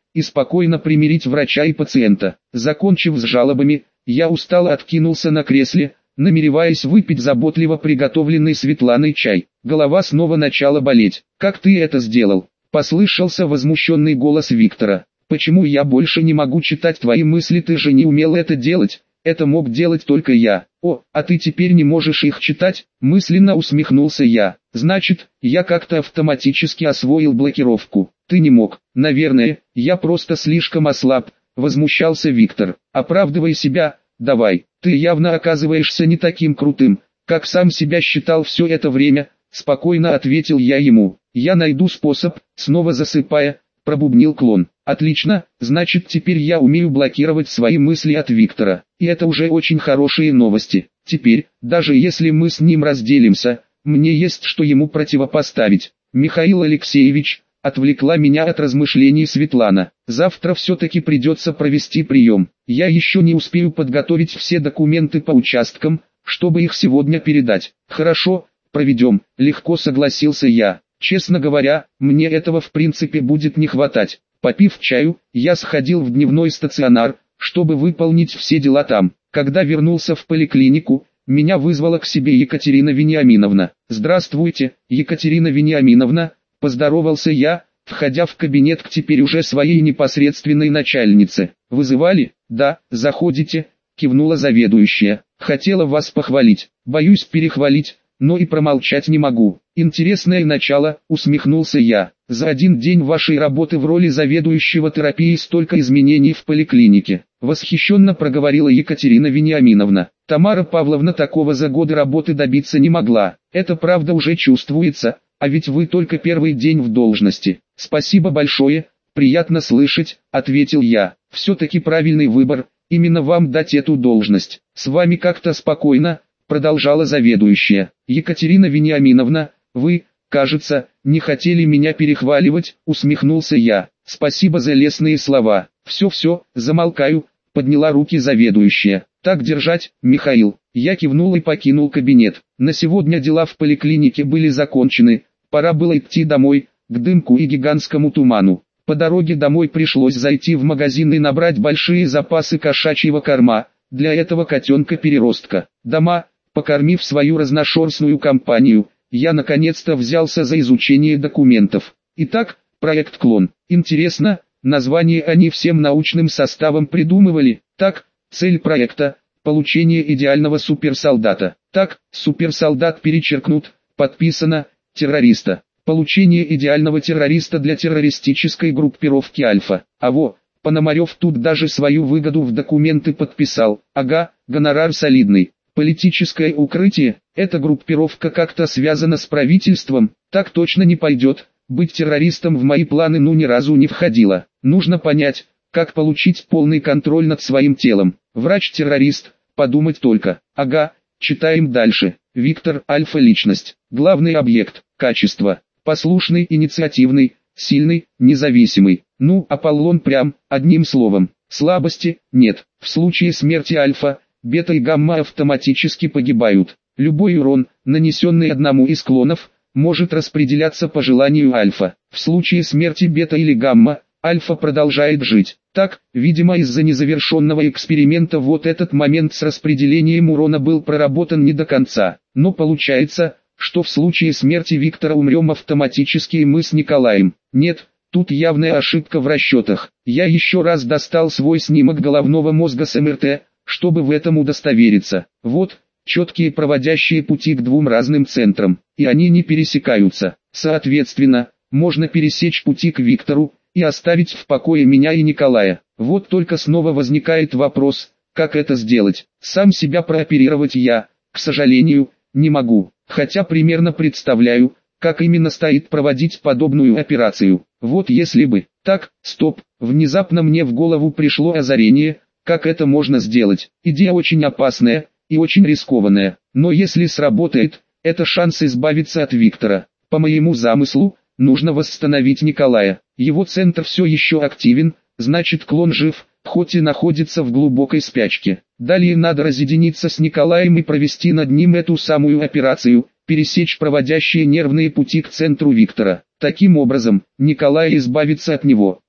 и спокойно примирить врача и пациента. Закончив с жалобами, я устало откинулся на кресле, намереваясь выпить заботливо приготовленный Светланой чай. Голова снова начала болеть. «Как ты это сделал?» — послышался возмущенный голос Виктора. «Почему я больше не могу читать твои мысли? Ты же не умел это делать. Это мог делать только я». «О, а ты теперь не можешь их читать?» — мысленно усмехнулся я. «Значит, я как-то автоматически освоил блокировку». «Ты не мог». «Наверное, я просто слишком ослаб», — возмущался Виктор. «Оправдывай себя, давай. Ты явно оказываешься не таким крутым, как сам себя считал все это время», — спокойно ответил я ему. «Я найду способ», — снова засыпая, пробубнил клон. «Отлично, значит теперь я умею блокировать свои мысли от Виктора. И это уже очень хорошие новости. Теперь, даже если мы с ним разделимся, мне есть что ему противопоставить». «Михаил Алексеевич», — отвлекла меня от размышлений Светлана. «Завтра все-таки придется провести прием. Я еще не успею подготовить все документы по участкам, чтобы их сегодня передать». «Хорошо, проведем», — легко согласился я. «Честно говоря, мне этого в принципе будет не хватать». Попив чаю, я сходил в дневной стационар, чтобы выполнить все дела там. Когда вернулся в поликлинику, меня вызвала к себе Екатерина Вениаминовна. «Здравствуйте, Екатерина Вениаминовна», — поздоровался я, входя в кабинет к теперь уже своей непосредственной начальнице. «Вызывали?» «Да, заходите», — кивнула заведующая. «Хотела вас похвалить. Боюсь перехвалить, но и промолчать не могу». «Интересное начало», — усмехнулся я. «За один день вашей работы в роли заведующего терапией столько изменений в поликлинике», — восхищенно проговорила Екатерина Вениаминовна. «Тамара Павловна такого за годы работы добиться не могла. Это правда уже чувствуется, а ведь вы только первый день в должности». «Спасибо большое, приятно слышать», — ответил я. «Все-таки правильный выбор, именно вам дать эту должность. С вами как-то спокойно», — продолжала заведующая. «Екатерина Вениаминовна, вы, кажется, не хотели меня перехваливать», — усмехнулся я. «Спасибо за лестные слова. Все, замолкаю», — подняла руки заведующая. «Так держать, Михаил». Я кивнул и покинул кабинет. На сегодня дела в поликлинике были закончены, пора было идти домой, к дымку и гигантскому туману. По дороге домой пришлось зайти в магазин и набрать большие запасы кошачьего корма, для этого котенка-переростка. Дома, покормив свою разношерстную компанию, я наконец-то взялся за изучение документов. Итак, проект «Клон». Интересно, название они всем научным составом придумывали. Так, цель проекта – получение идеального суперсолдата. Так, суперсолдат перечеркнут, подписано, террориста. Получение идеального террориста для террористической группировки «Альфа». Пономарев тут даже свою выгоду в документы подписал. Ага, гонорар солидный. Политическое укрытие, эта группировка как-то связана с правительством, так точно не пойдет. Быть террористом в мои планы ни разу не входило. Нужно понять, как получить полный контроль над своим телом. Врач-террорист, подумать только. Ага, читаем дальше. Виктор, альфа-личность. Главный объект, качество. Послушный, инициативный, сильный, независимый. Аполлон прям, одним словом. Слабости, нет. В случае смерти альфа, бета и гамма автоматически погибают. Любой урон, нанесенный одному из клонов, может распределяться по желанию альфа. В случае смерти бета или гамма, альфа продолжает жить. Так, видимо из-за незавершенного эксперимента вот этот момент с распределением урона был проработан не до конца. Но получается, что в случае смерти Виктора умрем автоматически и мы с Николаем. Нет, тут явная ошибка в расчетах. Я еще раз достал свой снимок головного мозга с МРТ, чтобы в этом удостовериться. Вот, четкие проводящие пути к двум разным центрам, и они не пересекаются. Соответственно, можно пересечь пути к Виктору, и оставить в покое меня и Николая. Вот только снова возникает вопрос, как это сделать. Сам себя прооперировать я, к сожалению, не могу, хотя примерно представляю, как именно стоит проводить подобную операцию. Вот если бы. Так, стоп, внезапно мне в голову пришло озарение, как это можно сделать. Идея очень опасная и очень рискованная, но если сработает, это шанс избавиться от Виктора. По моему замыслу, нужно восстановить Николая. Его центр все еще активен, значит клон жив, хоть и находится в глубокой спячке. Далее надо разъединиться с Николаем и провести над ним эту самую операцию, пересечь проводящие нервные пути к центру Виктора. Таким образом, Николай избавится от него.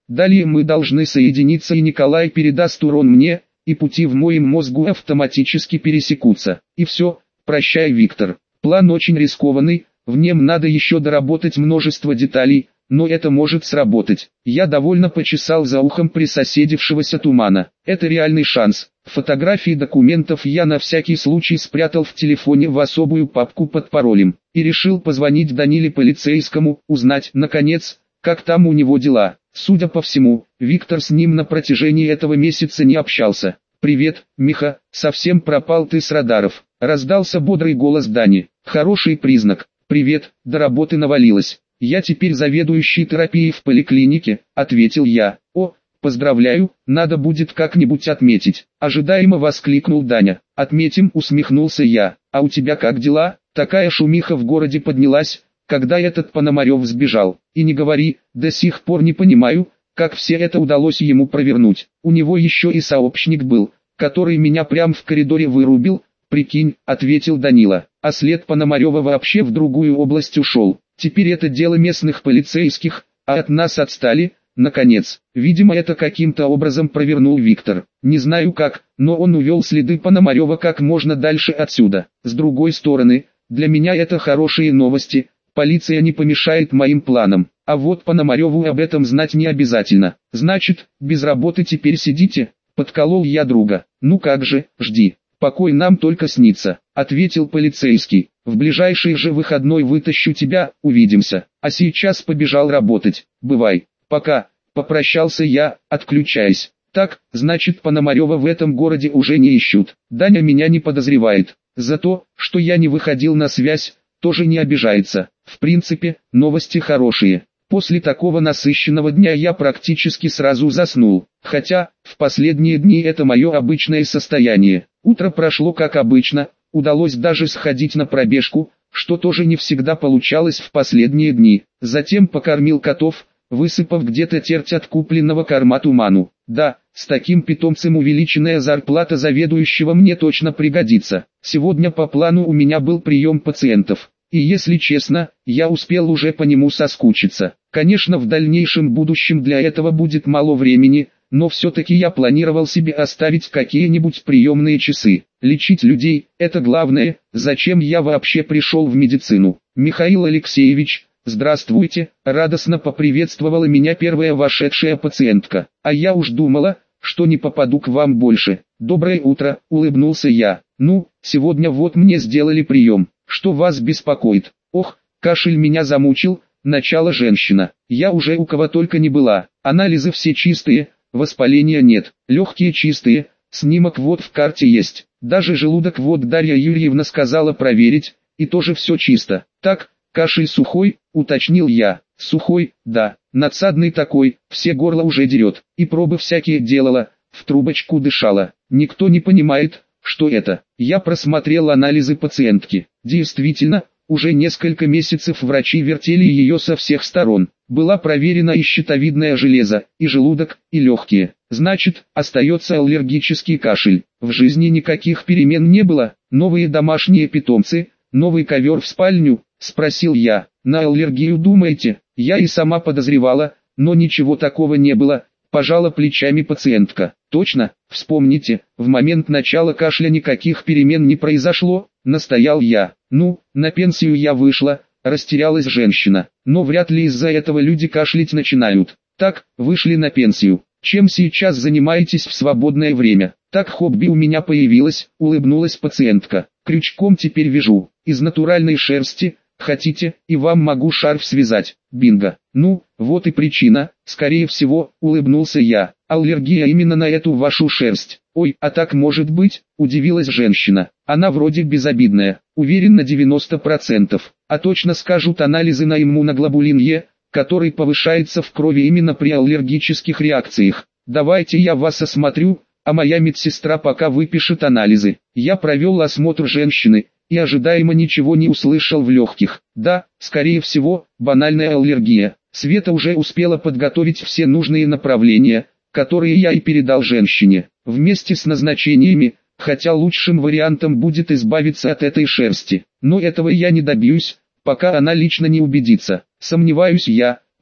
Далее мы должны соединиться, и Николай передаст урон мне, и пути в моем мозгу автоматически пересекутся. И все, прощай, Виктор. План очень рискованный, в нем надо еще доработать множество деталей, но это может сработать. Я довольно почесал за ухом присоседившегося тумана. Это реальный шанс. Фотографии документов я на всякий случай спрятал в телефоне в особую папку под паролем. И решил позвонить Даниле полицейскому, узнать, наконец, как там у него дела. Судя по всему, Виктор с ним на протяжении этого месяца не общался. «Привет, Миха, совсем пропал ты с радаров», — раздался бодрый голос Дани. «Хороший признак. Привет, до работы навалилось. Я теперь заведующий терапией в поликлинике», — ответил я. «О, поздравляю, надо будет как-нибудь отметить», — ожидаемо воскликнул Даня. «Отметим», — усмехнулся я. «А у тебя как дела?» Такая шумиха в городе поднялась, когда этот Пономарев сбежал. И не говори, до сих пор не понимаю, как все это удалось ему провернуть. У него еще и сообщник был, который меня прямо в коридоре вырубил. «Прикинь», — ответил Данила, — «а след Пономарева вообще в другую область ушел. Теперь это дело местных полицейских, а от нас отстали, наконец. Видимо, это каким-то образом провернул Виктор. Не знаю как, но он увел следы Пономарева как можно дальше отсюда. С другой стороны, для меня это хорошие новости, полиция не помешает моим планам. А вот Пономареву об этом знать не обязательно. Значит, без работы теперь сидите?» Подколол я друга. «Ну как же, жди. Покой нам только снится», — ответил полицейский. «В ближайший же выходной вытащу тебя, увидимся. А сейчас побежал работать. Бывай. Пока», — попрощался я, отключаясь. «Так, значит, Пономарева в этом городе уже не ищут. Даня меня не подозревает. За то, что я не выходил на связь, тоже не обижается. В принципе, новости хорошие». После такого насыщенного дня я практически сразу заснул, хотя, в последние дни это мое обычное состояние. Утро прошло как обычно, удалось даже сходить на пробежку, что тоже не всегда получалось в последние дни. Затем покормил котов, высыпав где-то терть от купленного корма туману. Да, с таким питомцем увеличенная зарплата заведующего мне точно пригодится. Сегодня по плану у меня был прием пациентов. И если честно, я успел уже по нему соскучиться. Конечно, в дальнейшем будущем для этого будет мало времени, но все-таки я планировал себе оставить какие-нибудь приемные часы. Лечить людей – это главное, зачем я вообще пришел в медицину. «Михаил Алексеевич, здравствуйте», – радостно поприветствовала меня первая вошедшая пациентка. «А я уж думала, что не попаду к вам больше». «Доброе утро», – улыбнулся я. «Ну, сегодня вот мне сделали прием. Что вас беспокоит?» «Ох, кашель меня замучил», — начала женщина. «Я уже у кого только не была. Анализы все чистые, воспаления нет, легкие чистые, снимок вот в карте есть. Даже желудок вот Дарья Юрьевна сказала проверить, и тоже все чисто». «Так, кашель сухой», — уточнил я. «Сухой, да, надсадный такой, все горло уже дерет, и пробы всякие делала, в трубочку дышала. Никто не понимает, что это». Я просмотрел анализы пациентки. Действительно, уже несколько месяцев врачи вертели ее со всех сторон. Была проверена и щитовидное железо, и желудок, и легкие. Значит, остается аллергический кашель. В жизни никаких перемен не было. «Новые домашние питомцы, новый ковер в спальню?» – спросил я. «На аллергию думаете?» Я и сама подозревала, но ничего такого не было. Пожала плечами пациентка. «Точно, вспомните, в момент начала кашля никаких перемен не произошло», — настоял я. «Ну, на пенсию я вышла», — растерялась женщина. «Но вряд ли из-за этого люди кашлять начинают». «Так, вышли на пенсию. Чем сейчас занимаетесь в свободное время?» «Так хобби у меня появилось», — улыбнулась пациентка. «Крючком теперь вяжу, из натуральной шерсти. Хотите, и вам могу шарф связать». «Бинго». «Ну, вот и причина, скорее всего», — улыбнулся я. «Аллергия именно на эту вашу шерсть». «Ой, а так может быть?» — удивилась женщина. «Она вроде безобидная, уверен на 90%. А точно скажут анализы на иммуноглобулин Е, который повышается в крови именно при аллергических реакциях. Давайте я вас осмотрю, а моя медсестра пока выпишет анализы». Я провел осмотр женщины и ожидаемо ничего не услышал в легких. Да, скорее всего, банальная аллергия. Света уже успела подготовить все нужные направления, которые я и передал женщине, вместе с назначениями, хотя лучшим вариантом будет избавиться от этой шерсти. Но этого я не добьюсь, пока она лично не убедится. Сомневаюсь я,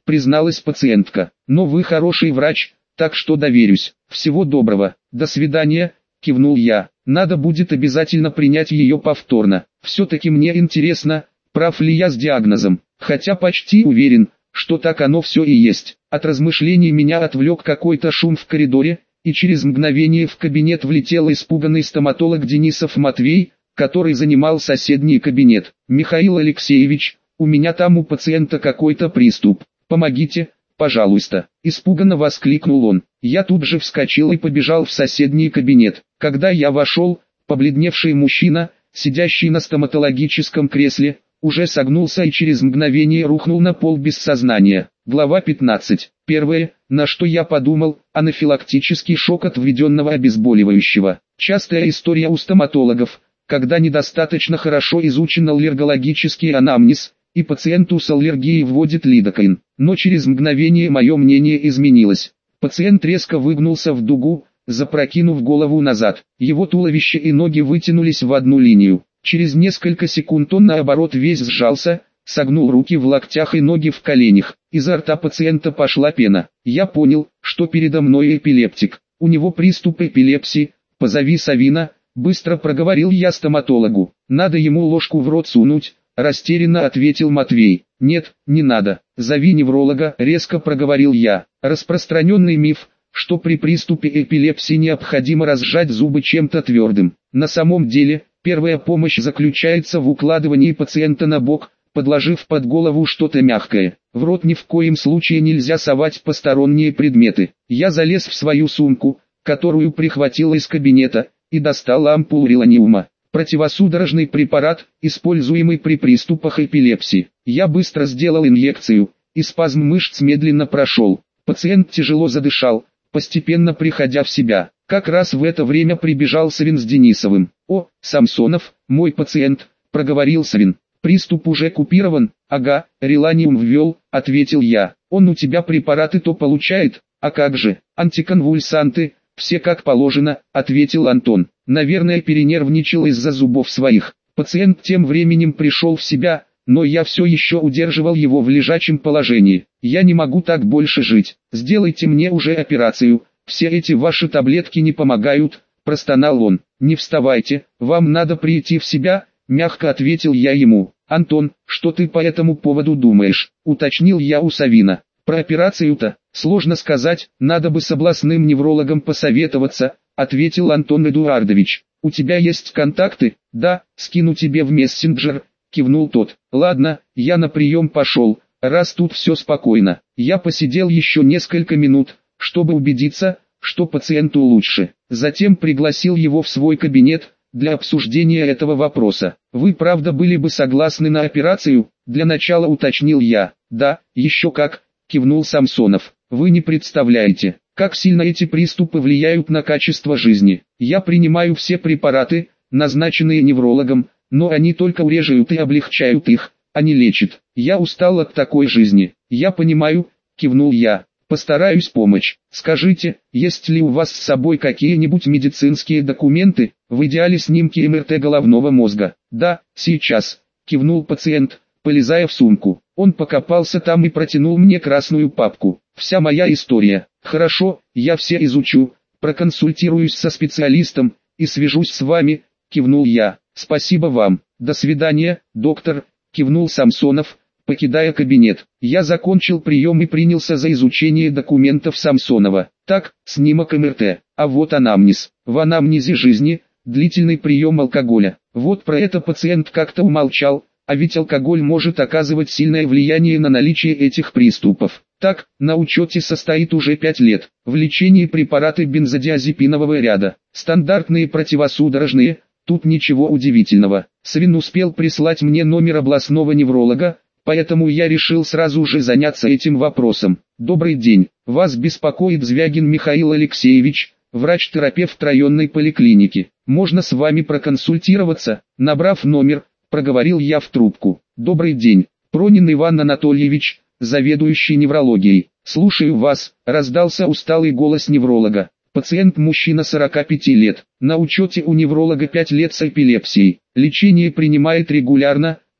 призналась пациентка. Но вы хороший врач, так что доверюсь. Всего доброго. До свидания, кивнул я. Надо будет обязательно принять ее повторно. Все-таки мне интересно, прав ли я с диагнозом. Хотя почти уверен, что так оно все и есть. От размышлений меня отвлек какой-то шум в коридоре, и через мгновение в кабинет влетел испуганный стоматолог Денисов Матвей, который занимал соседний кабинет. «Михаил Алексеевич, у меня там у пациента какой-то приступ. Помогите, пожалуйста!» Испуганно воскликнул он. Я тут же вскочил и побежал в соседний кабинет. Когда я вошел, побледневший мужчина, сидящий на стоматологическом кресле, уже согнулся и через мгновение рухнул на пол без сознания. Глава 15. Первое, на что я подумал, анафилактический шок от введенного обезболивающего. Частая история у стоматологов, когда недостаточно хорошо изучен аллергологический анамнез, и пациенту с аллергией вводит лидокаин. Но через мгновение мое мнение изменилось. Пациент резко выгнулся в дугу, запрокинув голову назад. Его туловище и ноги вытянулись в одну линию. Через несколько секунд он наоборот весь сжался, согнул руки в локтях и ноги в коленях. Изо рта пациента пошла пена. Я понял, что передо мной эпилептик. У него приступ эпилепсии. Позови Савина, быстро проговорил я стоматологу. Надо ему ложку в рот сунуть, растерянно ответил Матвей. Нет, не надо. Зови невролога, резко проговорил я. Распространенный миф, что при приступе эпилепсии необходимо разжать зубы чем-то твердым. На самом деле, первая помощь заключается в укладывании пациента на бок, подложив под голову что-то мягкое. В рот ни в коем случае нельзя совать посторонние предметы. Я залез в свою сумку, которую прихватил из кабинета, и достал ампулу реланиума. Противосудорожный препарат, используемый при приступах эпилепсии. Я быстро сделал инъекцию, и спазм мышц медленно прошел. Пациент тяжело задышал, постепенно приходя в себя. Как раз в это время прибежал Савин с Денисовым. «О, Самсонов, мой пациент», — проговорил Савин. «Приступ уже купирован?» «Ага, реланиум ввел», — ответил я. «Он у тебя препараты-то получает?» «А как же, антиконвульсанты, все как положено», — ответил Антон. «Наверное, перенервничал из-за зубов своих». Пациент тем временем пришел в себя, но я все еще удерживал его в лежачем положении. «Я не могу так больше жить. Сделайте мне уже операцию. Все эти ваши таблетки не помогают», — простонал он. «Не вставайте, вам надо прийти в себя», — мягко ответил я ему. «Антон, что ты по этому поводу думаешь?» — уточнил я у Савина. «Про операцию-то, сложно сказать, надо бы с областным неврологом посоветоваться», — ответил Антон Эдуардович. «У тебя есть контакты?» «Да, скину тебе в мессенджер», — кивнул тот. «Ладно, я на прием пошел, раз тут все спокойно». Я посидел еще несколько минут, чтобы убедиться, что пациенту лучше. Затем пригласил его в свой кабинет, для обсуждения этого вопроса. «Вы правда были бы согласны на операцию?» Для начала уточнил я. «Да, еще как», — кивнул Самсонов. «Вы не представляете, как сильно эти приступы влияют на качество жизни. Я принимаю все препараты, назначенные неврологом, но они только урежают и облегчают их, а не лечат. Я устал от такой жизни». «Я понимаю», — кивнул я. «Постараюсь помочь. Скажите, есть ли у вас с собой какие-нибудь медицинские документы, в идеале снимки МРТ головного мозга?» «Да, сейчас», — кивнул пациент, полезая в сумку. Он покопался там и протянул мне красную папку. «Вся моя история». «Хорошо, я все изучу, проконсультируюсь со специалистом и свяжусь с вами», — кивнул я. «Спасибо вам. До свидания, доктор», — кивнул Самсонов, покидая кабинет. Я закончил прием и принялся за изучение документов Самсонова. Так, снимок МРТ, а вот анамнез. В анамнезе жизни, длительный прием алкоголя. Вот про это пациент как-то умолчал, а ведь алкоголь может оказывать сильное влияние на наличие этих приступов. Так, на учете состоит уже 5 лет. В лечении препараты бензодиазепинового ряда. Стандартные противосудорожные, тут ничего удивительного. Савин успел прислать мне номер областного невролога, поэтому я решил сразу же заняться этим вопросом. «Добрый день, вас беспокоит Звягин Михаил Алексеевич, врач-терапевт районной поликлиники. Можно с вами проконсультироваться?» Набрав номер, проговорил я в трубку. «Добрый день, Пронин Иван Анатольевич, заведующий неврологией. Слушаю вас», — раздался усталый голос невролога. Пациент мужчина 45 лет, на учете у невролога 5 лет с эпилепсией. Лечение принимает регулярно,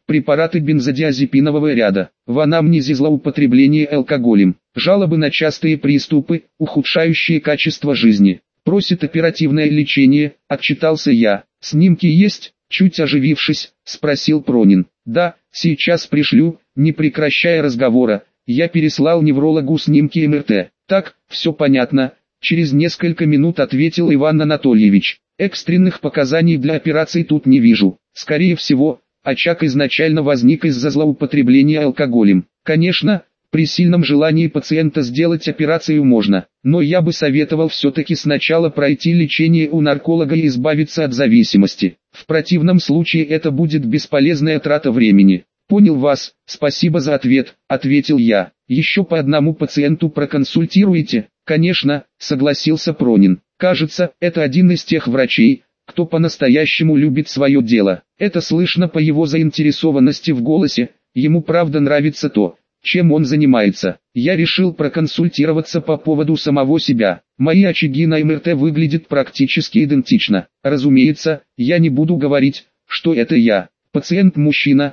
препараты бензодиазепинового ряда. В анамнезе злоупотребление алкоголем, жалобы на частые приступы, ухудшающие качество жизни. Просит оперативное лечение, отчитался я. Снимки есть? Чуть оживившись, спросил Пронин. Да, сейчас пришлю, не прекращая разговора. Я переслал неврологу снимки МРТ. Так, все понятно. Через несколько минут ответил Иван Анатольевич. Экстренных показаний для операции тут не вижу. Скорее всего, очаг изначально возник из-за злоупотребления алкоголем. Конечно, при сильном желании пациента сделать операцию можно, но я бы советовал все-таки сначала пройти лечение у нарколога и избавиться от зависимости. В противном случае это будет бесполезная трата времени. Понял вас, спасибо за ответ, ответил я. Еще по одному пациенту проконсультируете? Конечно, согласился Пронин. Кажется, это один из тех врачей, кто по-настоящему любит свое дело. Это слышно по его заинтересованности в голосе, ему правда нравится то, чем он занимается. Я решил проконсультироваться по поводу самого себя. Мои очаги на МРТ выглядят практически идентично. Разумеется, я не буду говорить, что это я. Пациент мужчина,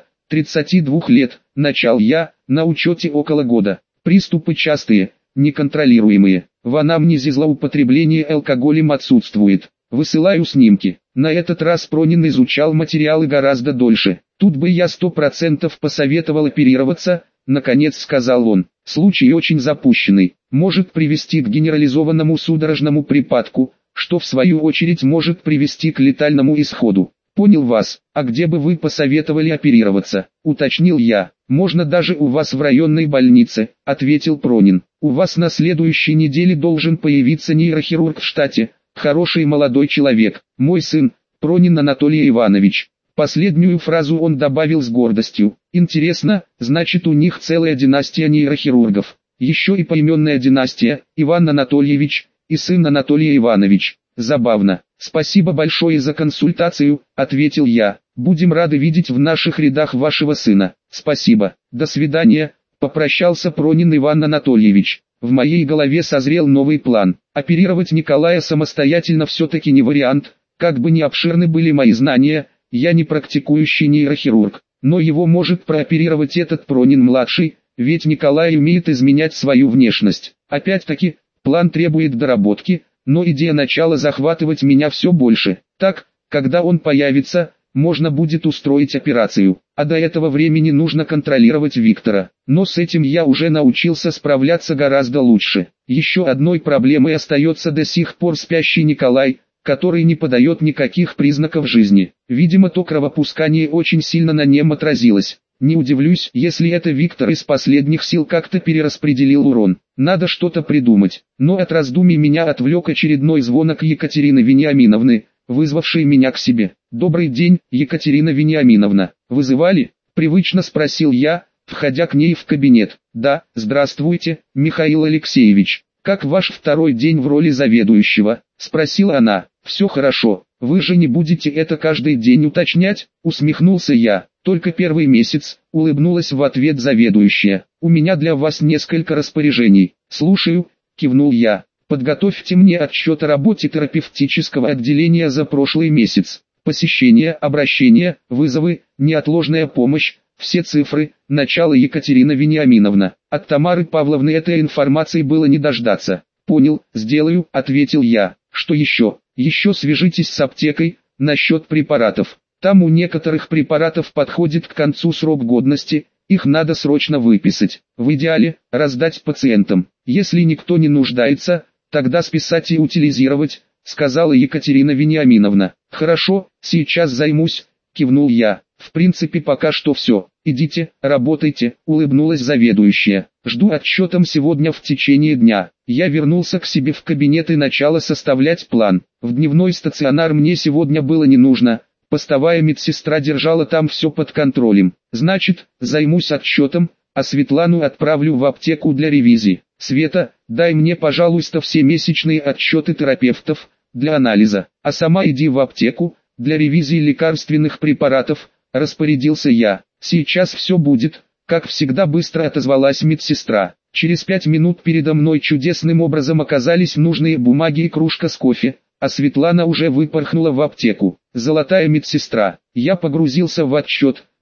32 лет, начал я, на учете около года. Приступы частые, неконтролируемые. В анамнезе злоупотребление алкоголем отсутствует. Высылаю снимки. На этот раз Пронин изучал материалы гораздо дольше. Тут бы я 100% посоветовал оперироваться, наконец сказал он. Случай очень запущенный, может привести к генерализованному судорожному припадку, что в свою очередь может привести к летальному исходу. Понял вас, а где бы вы посоветовали оперироваться, уточнил я. Можно даже у вас в районной больнице, ответил Пронин. У вас на следующей неделе должен появиться нейрохирург в штате, хороший молодой человек, мой сын, Пронин Анатолий Иванович. Последнюю фразу он добавил с гордостью. Интересно, значит у них целая династия нейрохирургов. Еще и поименная династия, Иван Анатольевич и сын Анатолий Иванович. Забавно. Спасибо большое за консультацию, ответил я. Будем рады видеть в наших рядах вашего сына. Спасибо. До свидания, попрощался Пронин Иван Анатольевич. В моей голове созрел новый план. Оперировать Николая самостоятельно все-таки не вариант, как бы ни обширны были мои знания. Я не практикующий нейрохирург, но его может прооперировать этот Пронин-младший, ведь Николай умеет изменять свою внешность. Опять-таки, план требует доработки, но идея начала захватывать меня все больше. Так, когда он появится, можно будет устроить операцию, а до этого времени нужно контролировать Виктора. Но с этим я уже научился справляться гораздо лучше. Еще одной проблемой остается до сих пор спящий Николай, который не подает никаких признаков жизни. Видимо, то кровопускание очень сильно на нем отразилось. Не удивлюсь, если это Виктор из последних сил как-то перераспределил урон. Надо что-то придумать. Но от раздумий меня отвлек очередной звонок Екатерины Вениаминовны, вызвавшей меня к себе. «Добрый день, Екатерина Вениаминовна. Вызывали?» – привычно спросил я, входя к ней в кабинет. «Да, здравствуйте, Михаил Алексеевич. Как ваш второй день в роли заведующего?» – спросила она. «Все хорошо, вы же не будете это каждый день уточнять?» – усмехнулся я. «Только первый месяц», – улыбнулась в ответ заведующая. «У меня для вас несколько распоряжений». «Слушаю», – кивнул я. «Подготовьте мне отчет о работе терапевтического отделения за прошлый месяц. Посещения, обращения, вызовы, неотложная помощь, все цифры, начало Екатерина Вениаминовна». От Тамары Павловны этой информации было не дождаться. «Понял, сделаю», – ответил я. «Что еще?» «Еще свяжитесь с аптекой, насчет препаратов. Там у некоторых препаратов подходит к концу срок годности, их надо срочно выписать. В идеале, раздать пациентам. Если никто не нуждается, тогда списать и утилизировать», — сказала Екатерина Вениаминовна. «Хорошо, сейчас займусь», — кивнул я. «В принципе пока что все. Идите, работайте», — улыбнулась заведующая. «Жду отчетом сегодня в течение дня». Я вернулся к себе в кабинет и начал составлять план. В дневной стационар мне сегодня было не нужно. Постовая медсестра держала там все под контролем. Значит, займусь отчетом, а Светлану отправлю в аптеку для ревизии. «Света, дай мне, пожалуйста, все месячные отчеты терапевтов, для анализа, а сама иди в аптеку, для ревизии лекарственных препаратов», — распорядился я. «Сейчас все будет», — как всегда быстро отозвалась медсестра. Через 5 минут передо мной чудесным образом оказались нужные бумаги и кружка с кофе, а Светлана уже выпорхнула в аптеку. Золотая медсестра. Я погрузился в отчет,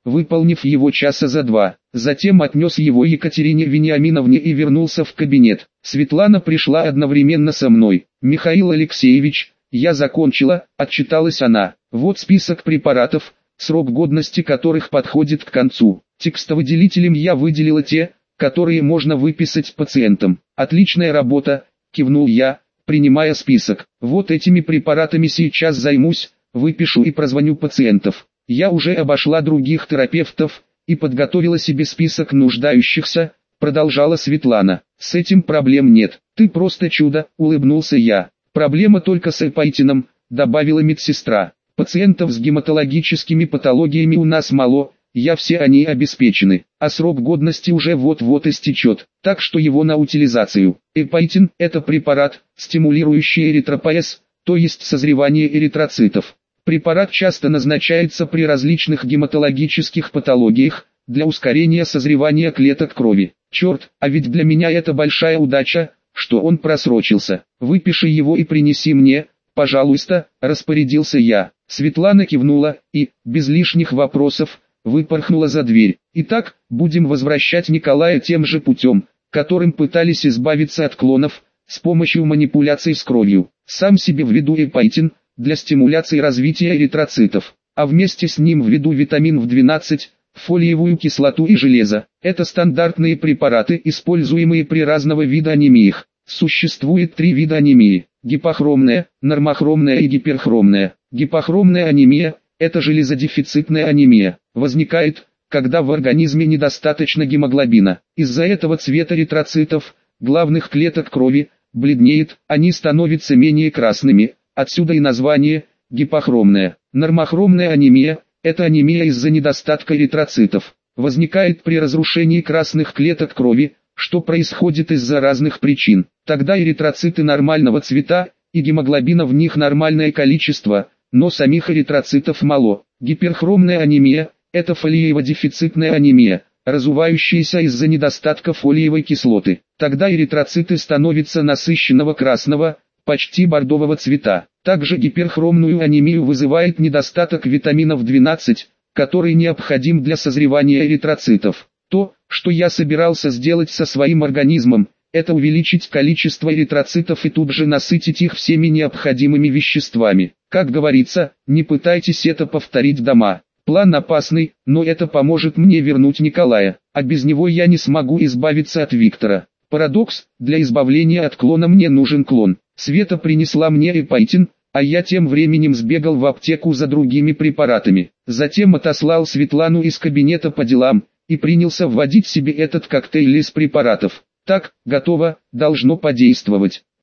выполнив его часа за 2. Затем отнес его Екатерине Вениаминовне и вернулся в кабинет. Светлана пришла одновременно со мной. «Михаил Алексеевич, я закончила», — отчиталась она. «Вот список препаратов, срок годности которых подходит к концу. Текстовыделителем я выделила те, которые можно выписать пациентам». «Отличная работа», — кивнул я, принимая список. «Вот этими препаратами сейчас займусь, выпишу и прозвоню пациентов». Я уже обошла других терапевтов и подготовила себе список нуждающихся, продолжала Светлана. «С этим проблем нет. Ты просто чудо», — улыбнулся я. «Проблема только с эпайтином», — добавила медсестра. «Пациентов с гематологическими патологиями у нас мало, все они обеспечены, а срок годности уже вот-вот истечет, так что его на утилизацию». Эпайтин – это препарат, стимулирующий эритропоэз, то есть созревание эритроцитов. Препарат часто назначается при различных гематологических патологиях, для ускорения созревания клеток крови. Черт, а ведь для меня это большая удача, что он просрочился. «Выпиши его и принеси мне, пожалуйста», – распорядился я. Светлана кивнула и, без лишних вопросов, выпорхнула за дверь. «Итак, будем возвращать Николая тем же путем, которым пытались избавиться от клонов, с помощью манипуляций с кровью. Сам себе введу эпайтин, для стимуляции развития эритроцитов, а вместе с ним введу витамин В12, фолиевую кислоту и железо. Это стандартные препараты, используемые при разного вида анемиях. Существует 3 вида анемии: гипохромная, нормохромная и гиперхромная. Гипохромная анемия – это железодефицитная анемия. Возникает, когда в организме недостаточно гемоглобина. Из-за этого цвет эритроцитов, главных клеток крови, бледнеет, они становятся менее красными. Отсюда и название – гипохромная. Нормохромная анемия – это анемия из-за недостатка эритроцитов. Возникает при разрушении красных клеток крови, что происходит из-за разных причин. Тогда эритроциты нормального цвета, и гемоглобина в них нормальное количество, но самих эритроцитов мало. Гиперхромная анемия – это фолиево-дефицитная анемия, разувающаяся из-за недостатка фолиевой кислоты. Тогда эритроциты становятся насыщенного красного, почти бордового цвета. Также гиперхромную анемию вызывает недостаток витамина В12, который необходим для созревания эритроцитов. То, что я собирался сделать со своим организмом, это увеличить количество эритроцитов и тут же насытить их всеми необходимыми веществами. Как говорится, не пытайтесь это повторить дома. План опасный, но это поможет мне вернуть Николая, а без него я не смогу избавиться от Виктора. Парадокс: для избавления от клона мне нужен клон. Света принесла мне эпайтин, а я тем временем сбегал в аптеку за другими препаратами. Затем отослал Светлану из кабинета по делам и принялся вводить себе этот коктейль из препаратов. Так, готово, должно подействовать.